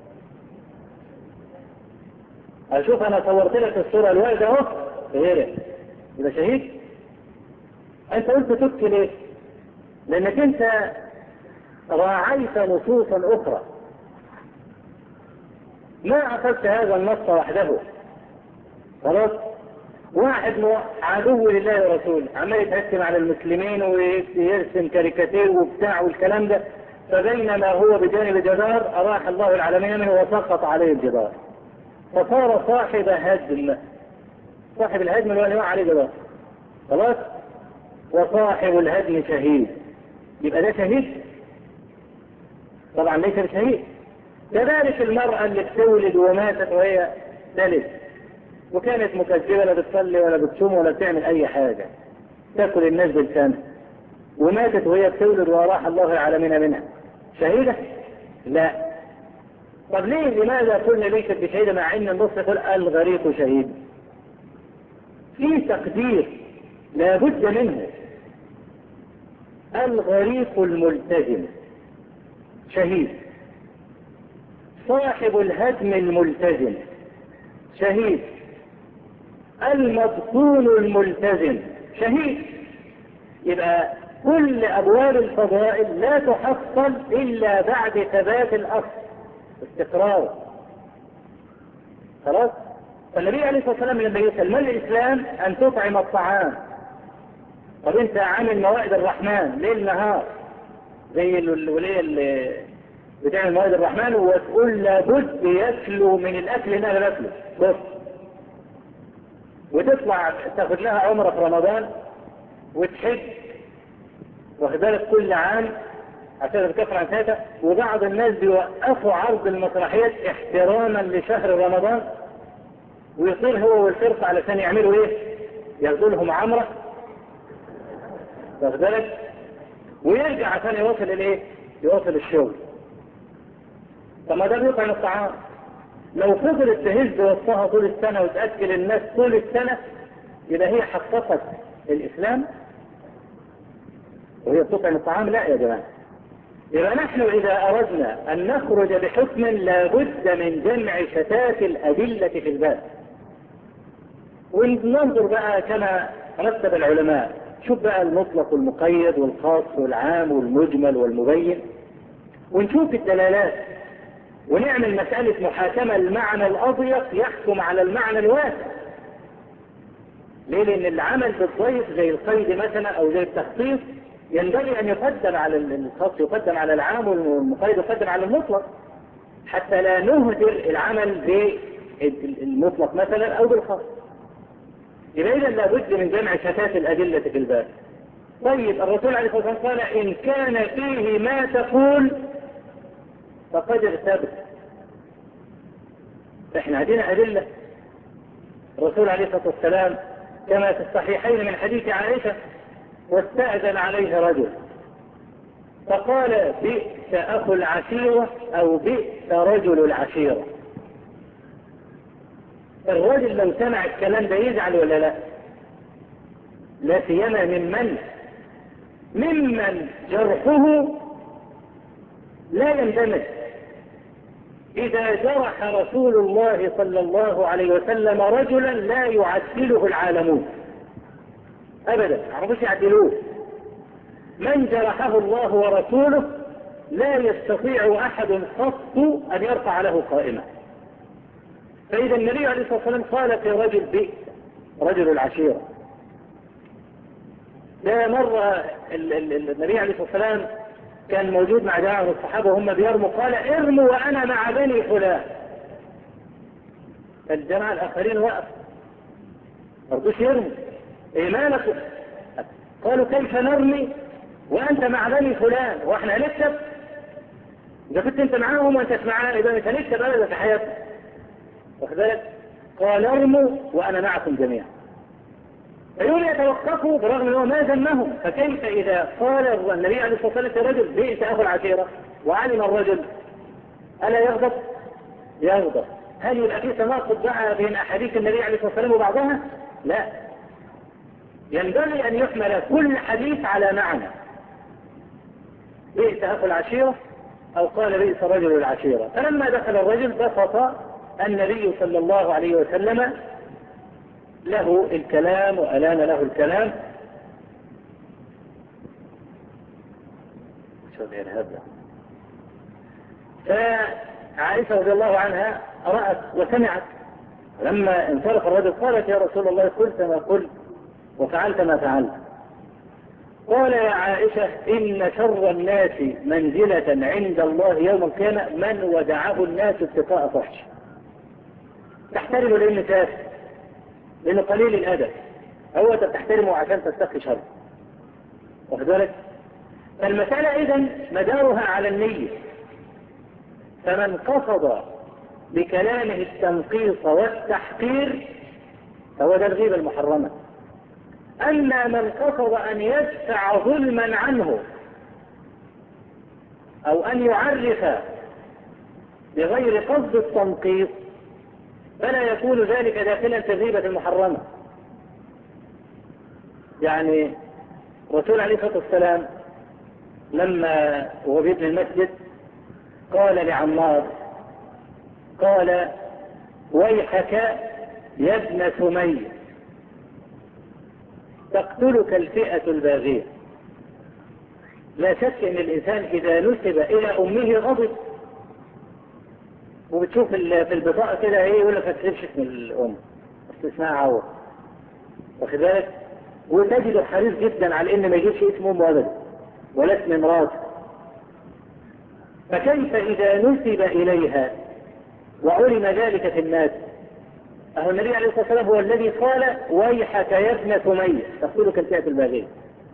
اشوف انا صورت لك الصورة الواردة اهو غيرك يبقى شهيد. انت قلت تبكي ليه؟ لانك انت راعيت نصوصا اخرى، ما اخذت هذا النص وحده. خلاص؟ واحد عدو لله ورسوله عمال يتهكم على المسلمين ويرسم كاريكاتير وبتاع والكلام ده، فبينما هو بجانب جدار اراح الله العالمين منه وسقط عليه الجدار، فصار صاحب هدم. صاحب الهدم اللي هو اللي عليه جدار. خلاص؟ وصاحب الهدم شهيد. يبقى ده شهيد؟ طبعا ليس بشهيد. كذلك المرأة اللي بتولد وماتت وهي تلد وكانت مكذبة، لا بتصلي ولا بتصوم ولا بتعمل اي حاجة، تاكل الناس بالسنة، وماتت وهي بتولد وراح الله العالمين منها، شهيدة؟ لا. طب لماذا قلنا ليست بشهيدة مع ان النص يقول الغريق شهيد؟ في تقدير لا بد منه. الغريق الملتزم شهيد، صاحب الهدم الملتزم شهيد، المبطون الملتزم شهيد. يبقى كل ابواب الفضائل لا تحصل الا بعد ثبات الاصل، استقرار. خلاص؟ فالنبي عليه الصلاه والسلام لما يسال ما الاسلام؟ ان تطعم الطعام. طب انت عامل موائد الرحمن ليل نهار زي الوليه اللي بتعمل موائد الرحمن وتقول لابد ياكلوا من الاكل اللي انا باكله بس، وتطلع تاخد لها عمره في رمضان وتحج واخد بالك كل عام عشان تكفر عن سنتها، وبعض الناس بيوقفوا عرض المسرحيات احتراما لشهر رمضان ويطير هو والفرقة علشان يعملوا ايه؟ ياخدوا لهم عمره واخد بالك، ويرجع عشان يوصل الايه؟ يوصل الشغل. طب ما ده بيطعم الطعام. لو فضلت تهز وسطها طول السنة وتأكل الناس طول السنة يبقى هي حققت الإسلام وهي بتطعم الطعام؟ لا يا جماعة. يبقى نحن إذا أردنا أن نخرج بحكم لابد من جمع شتات الأدلة في الباب، وننظر بقى كما رتب العلماء، شوف بقى المطلق والمقيد والخاص والعام والمجمل والمبين، ونشوف الدلالات ونعمل مسألة محاكمة المعنى الأضيق يحكم على المعنى الواسع. ليه؟ لأن العمل بالضيف زي القيد مثلا أو زي التخصيص ينبغي أن يقدم على الخاص، يقدم على العام، والمقيد يقدم على المطلق، حتى لا نهدر العمل بالمطلق مثلا أو بالخاص. يبقى إذا لابد من جمع شتات الأدلة في الباب. طيب الرسول عليه الصلاة والسلام قال إن كان فيه ما تقول فقد اغتبت. احنا عندنا أدلة. الرسول عليه الصلاة والسلام كما في الصحيحين من حديث عائشة واستأذن عليه رجل فقال بئس أخو العشيرة أو بئس رجل العشيرة. الرجل لو سمع الكلام ده يزعل ولا لا؟ لا سيما ممن جرحه لا يندمج. إذا جرح رسول الله صلى الله عليه وسلم رجلا لا يعدله العالمون أبدا، عرفوش يعدلوه. من جرحه الله ورسوله لا يستطيع أحد قط أن يرفع له قائمة. فإذا النبي عليه الصلاة والسلام قال في رجل بئس رجل العشيرة. ده مرة النبي عليه الصلاة والسلام كان موجود مع جماعة من الصحابة وهم بيرموا قال ارموا وأنا مع بني فلان. الجماعة الآخرين وقف مرضوش يرموا. إيه مالكم؟ قالوا كيف نرمي وأنت مع بني فلان وإحنا هنكتب؟ إذا كنت أنت معاهم وأنت معانا إذا مش هنكتب أبدا في حياتنا. واخد بالك؟ قال ارموا وأنا معكم جميعا. فيقول يتوقفوا برغم أنه ما ذمهم. فكيف إذا قال النبي عليه الصلاة والسلام رجل بئس أخو العشيرة وعلم الرجل ألا يغضب؟ يغضب. هل يبقى في تناقض بقى بين أحاديث النبي عليه الصلاة والسلام وبعضها؟ لا. ينبغي أن يحمل كل حديث على معنى. بئس أخو العشيرة أو قال بئس رجل العشيرة. فلما دخل الرجل بسط النبي صلى الله عليه وسلم له الكلام وألان له الكلام. شو هذا؟ فعائشة رضي الله عنها رأت وسمعت. لما انصرف الرجل قالت يا رسول الله قلت ما قلت وفعلت ما فعلت. قال يا عائشة إن شر الناس منزلة عند الله يوم القيامة من ودعه الناس اتقاء فحش. تحترمه لأنه تافه، لأنه قليل الأدب، هو تحترمه عشان تستقي شر. واخد بالك؟ فالمسألة إذن مدارها على النية. فمن قصد بكلامه التنقيص والتحقير فهو ده الغيبة المحرمة. أما من قصد أن يدفع ظلما عنه أو أن يعرف بغير قصد التنقيص فلا يكون ذلك داخلا في الغيبة المحرمة. يعني الرسول عليه الصلاة والسلام لما هو بيبني المسجد قال لعمار قال ويحك يا ابن سمية تقتلك الفئة الباغية. لا شك ان الانسان اذا نسب الى امه غضب، وبتشوف في البطاقة كده ايه يقول لك ما تكتبش اسم الام بس اسمها عوض، واخد بالك؟ وتجده حريص جدا على ان ما يجيبش اسم امه ابدا ولا اسم امراته. فكيف اذا نسب اليها وعلم ذلك في الناس؟ أهو النبي عليه الصلاة والسلام هو الذي قال ويحك يا ابن سمية تقتلك الفئة الباغية.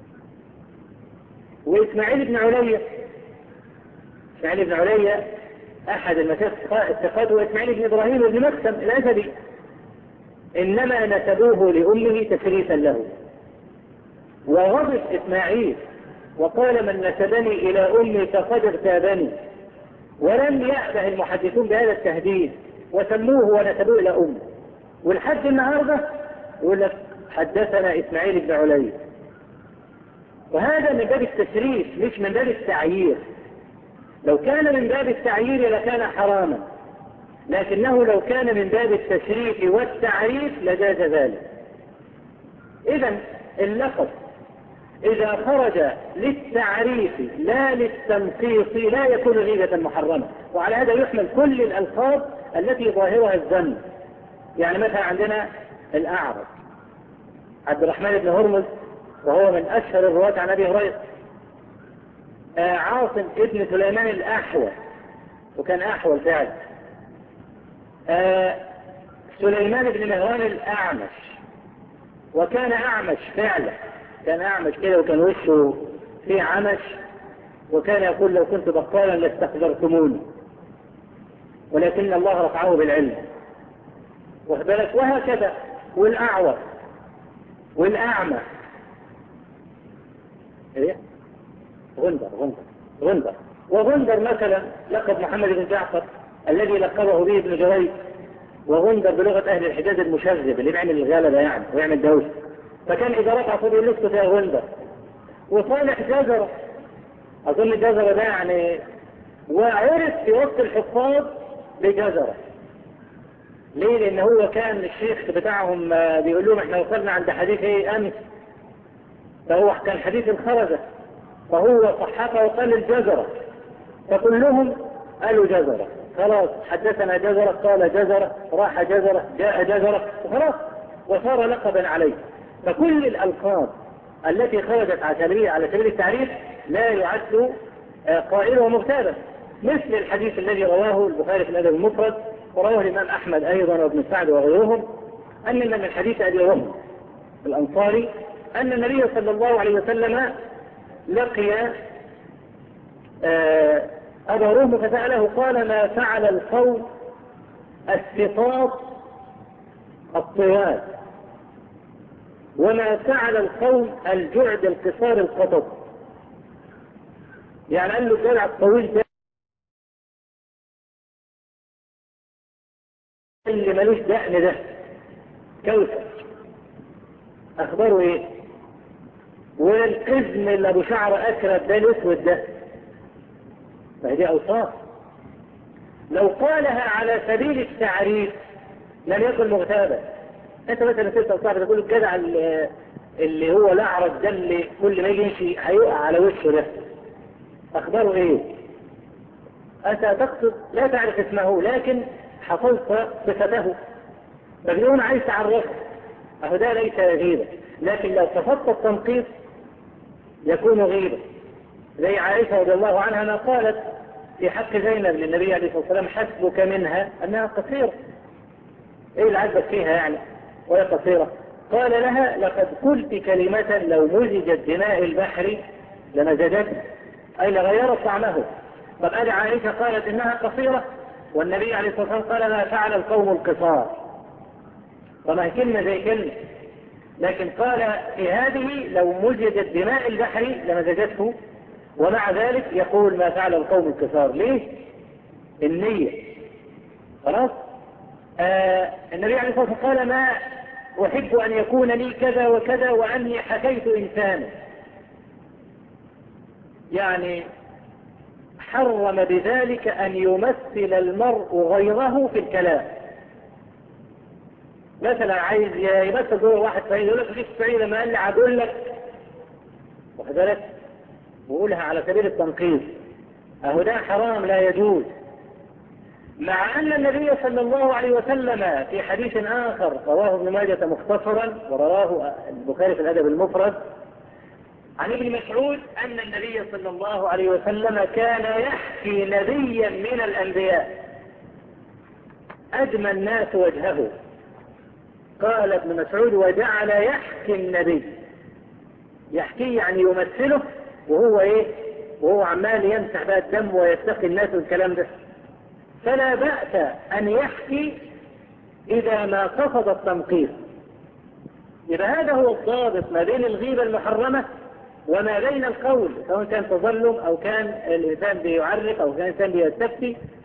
وإسماعيل بن علية، إسماعيل بن علية أحد المشايخ الثقات هو إسماعيل بن إبراهيم بن مقسم الأسدي، إنما نسبوه لأمه تشريفا له. وغضب إسماعيل وقال من نسبني إلى أمي فقد اغتابني. ولم يأبه المحدثون بهذا التهديد وسموه ونسبوه إلى أمه. والحد النهاردة يقول لك حدثنا إسماعيل بن علي. وهذا من باب التشريف مش من باب التعيير. لو كان من باب التعيير لكان حراما، لكنه لو كان من باب التشريف والتعريف لجاز ذلك. إذن اللقب إذا خرج للتعريف لا للتنقيص لا يكون غيبة محرمة. وعلى هذا يحمل كل الألقاب التي ظاهرها الذم. يعني مثلا عندنا الأعرج عبد الرحمن بن هرمز وهو من أشهر الرواة عن أبي هريرة. عاصم ابن سليمان الأحول وكان أحول فعلا. سليمان بن مهران الأعمش وكان أعمش فعلا، كان أعمش كده وكان وشه فيه عمش، وكان يقول لو كنت بقالا لاستقدرتموني ولكن الله رفعه بالعلم. وهكذا. والأعور والأعمى ايه غندر وغندر مثلا لقب محمد بن جعفر الذي لقبه به ابن جريج. وغندر بلغة أهل الحجاز المشذب اللي بيعمل الغلبة يعني ويعمل دوشة. فكان إذا رفع صوته يلفت فيها غندر. وصالح جزرة أظن جزرة ده يعني وعرف في وسط الحفاظ بجزرة. ليه؟ لأن هو كان الشيخ بتاعهم بيقول لهم احنا وصلنا عند حديث ايه أمس، فهو كان حديث الخرزة فهو صححه وقال الجزرة، فكلهم قالوا جزرة. خلاص حدثنا جزرة قال جزرة راح جزرة جاء جزرة وخلاص وصار لقبا عليه. فكل الألقاب التي خرجت على سبيل التعريف لا يعد قائله مغتابا، مثل الحديث الذي رواه البخاري في الأدب المفرد ورواه الإمام أحمد أيضا وابن سعد وغيرهم أن من حديث أبي رهم الأنصاري أن النبي صلى الله عليه وسلم لقي أبا رهم فسأله قال ما فعل القوم السقاط الطوال وما فعل القوم الجعد القصار القطط. يعني قال له الجلع الطويل ده اللي ملوش دقن ده كوثر أخباره إيه؟ والقزم اللي ابو شعر اكرت ده الاسود ده، فهذه اوصاف. لو قالها على سبيل التعريف لم يكن مغتابا. انت مثلا سيرت صاحبك تقول الجدع اللي هو الاعرج ده اللي كل ما يجي يمشي هيقع على وشه ده، اخباره ايه؟ انت تقصد لا تعرف اسمه لكن حفظت صفته، فبيقول عايز تعرفه، اهو ده ليس غيبة. لكن لو قصدت التنقيص يكون غيبة، زي عائشة رضي الله عنها ما قالت في حق زينب للنبي عليه الصلاة والسلام حسبك منها أنها قصيرة. إيه اللي عجبك فيها يعني وهي قصيرة؟ قال لها لقد قلت كلمة لو مزجت بماء البحر لمزجته، أي لغيرت طعمه. طب أدي عائشة قالت إنها قصيرة والنبي عليه الصلاة والسلام قال ما فعل القوم القصار، وما هي كلمة زي كلمة. لكن قال في هذه لو مزجت بماء البحر لمزجته، ومع ذلك يقول ما فعل القوم الكفار. ليه؟ النية. خلاص؟ النبي عليه الصلاة والسلام قال ما أحب أن يكون لي كذا وكذا وأني حكيت إنسانا، يعني حرم بذلك أن يمثل المرء غيره في الكلام. مثلا عايز يمثل دور واحد سعيد، يقول لك في السعيد لما قال لي هقول لك، واخد بالك، وقولها على سبيل التنقيص، اهو ده حرام لا يجوز. مع ان النبي صلى الله عليه وسلم في حديث اخر رواه ابن ماجه مختصرا ورواه البخاري في الادب المفرد عن ابن مسعود ان النبي صلى الله عليه وسلم كان يحكي نبيا من الانبياء ادمى الناس وجهه. قال ابن مسعود وجعل يحكي النبي، يحكي يعني يمثله، وهو ايه؟ وهو عمال يمسح بقى الدم ويتقي الناس والكلام ده. فلا بأس ان يحكي اذا ما قصد التنقيص. يبقى هذا هو الضابط ما بين الغيبة المحرمة وما بين القول، سواء كان تظلم او كان الانسان بيعرف او كان الانسان بيستفتي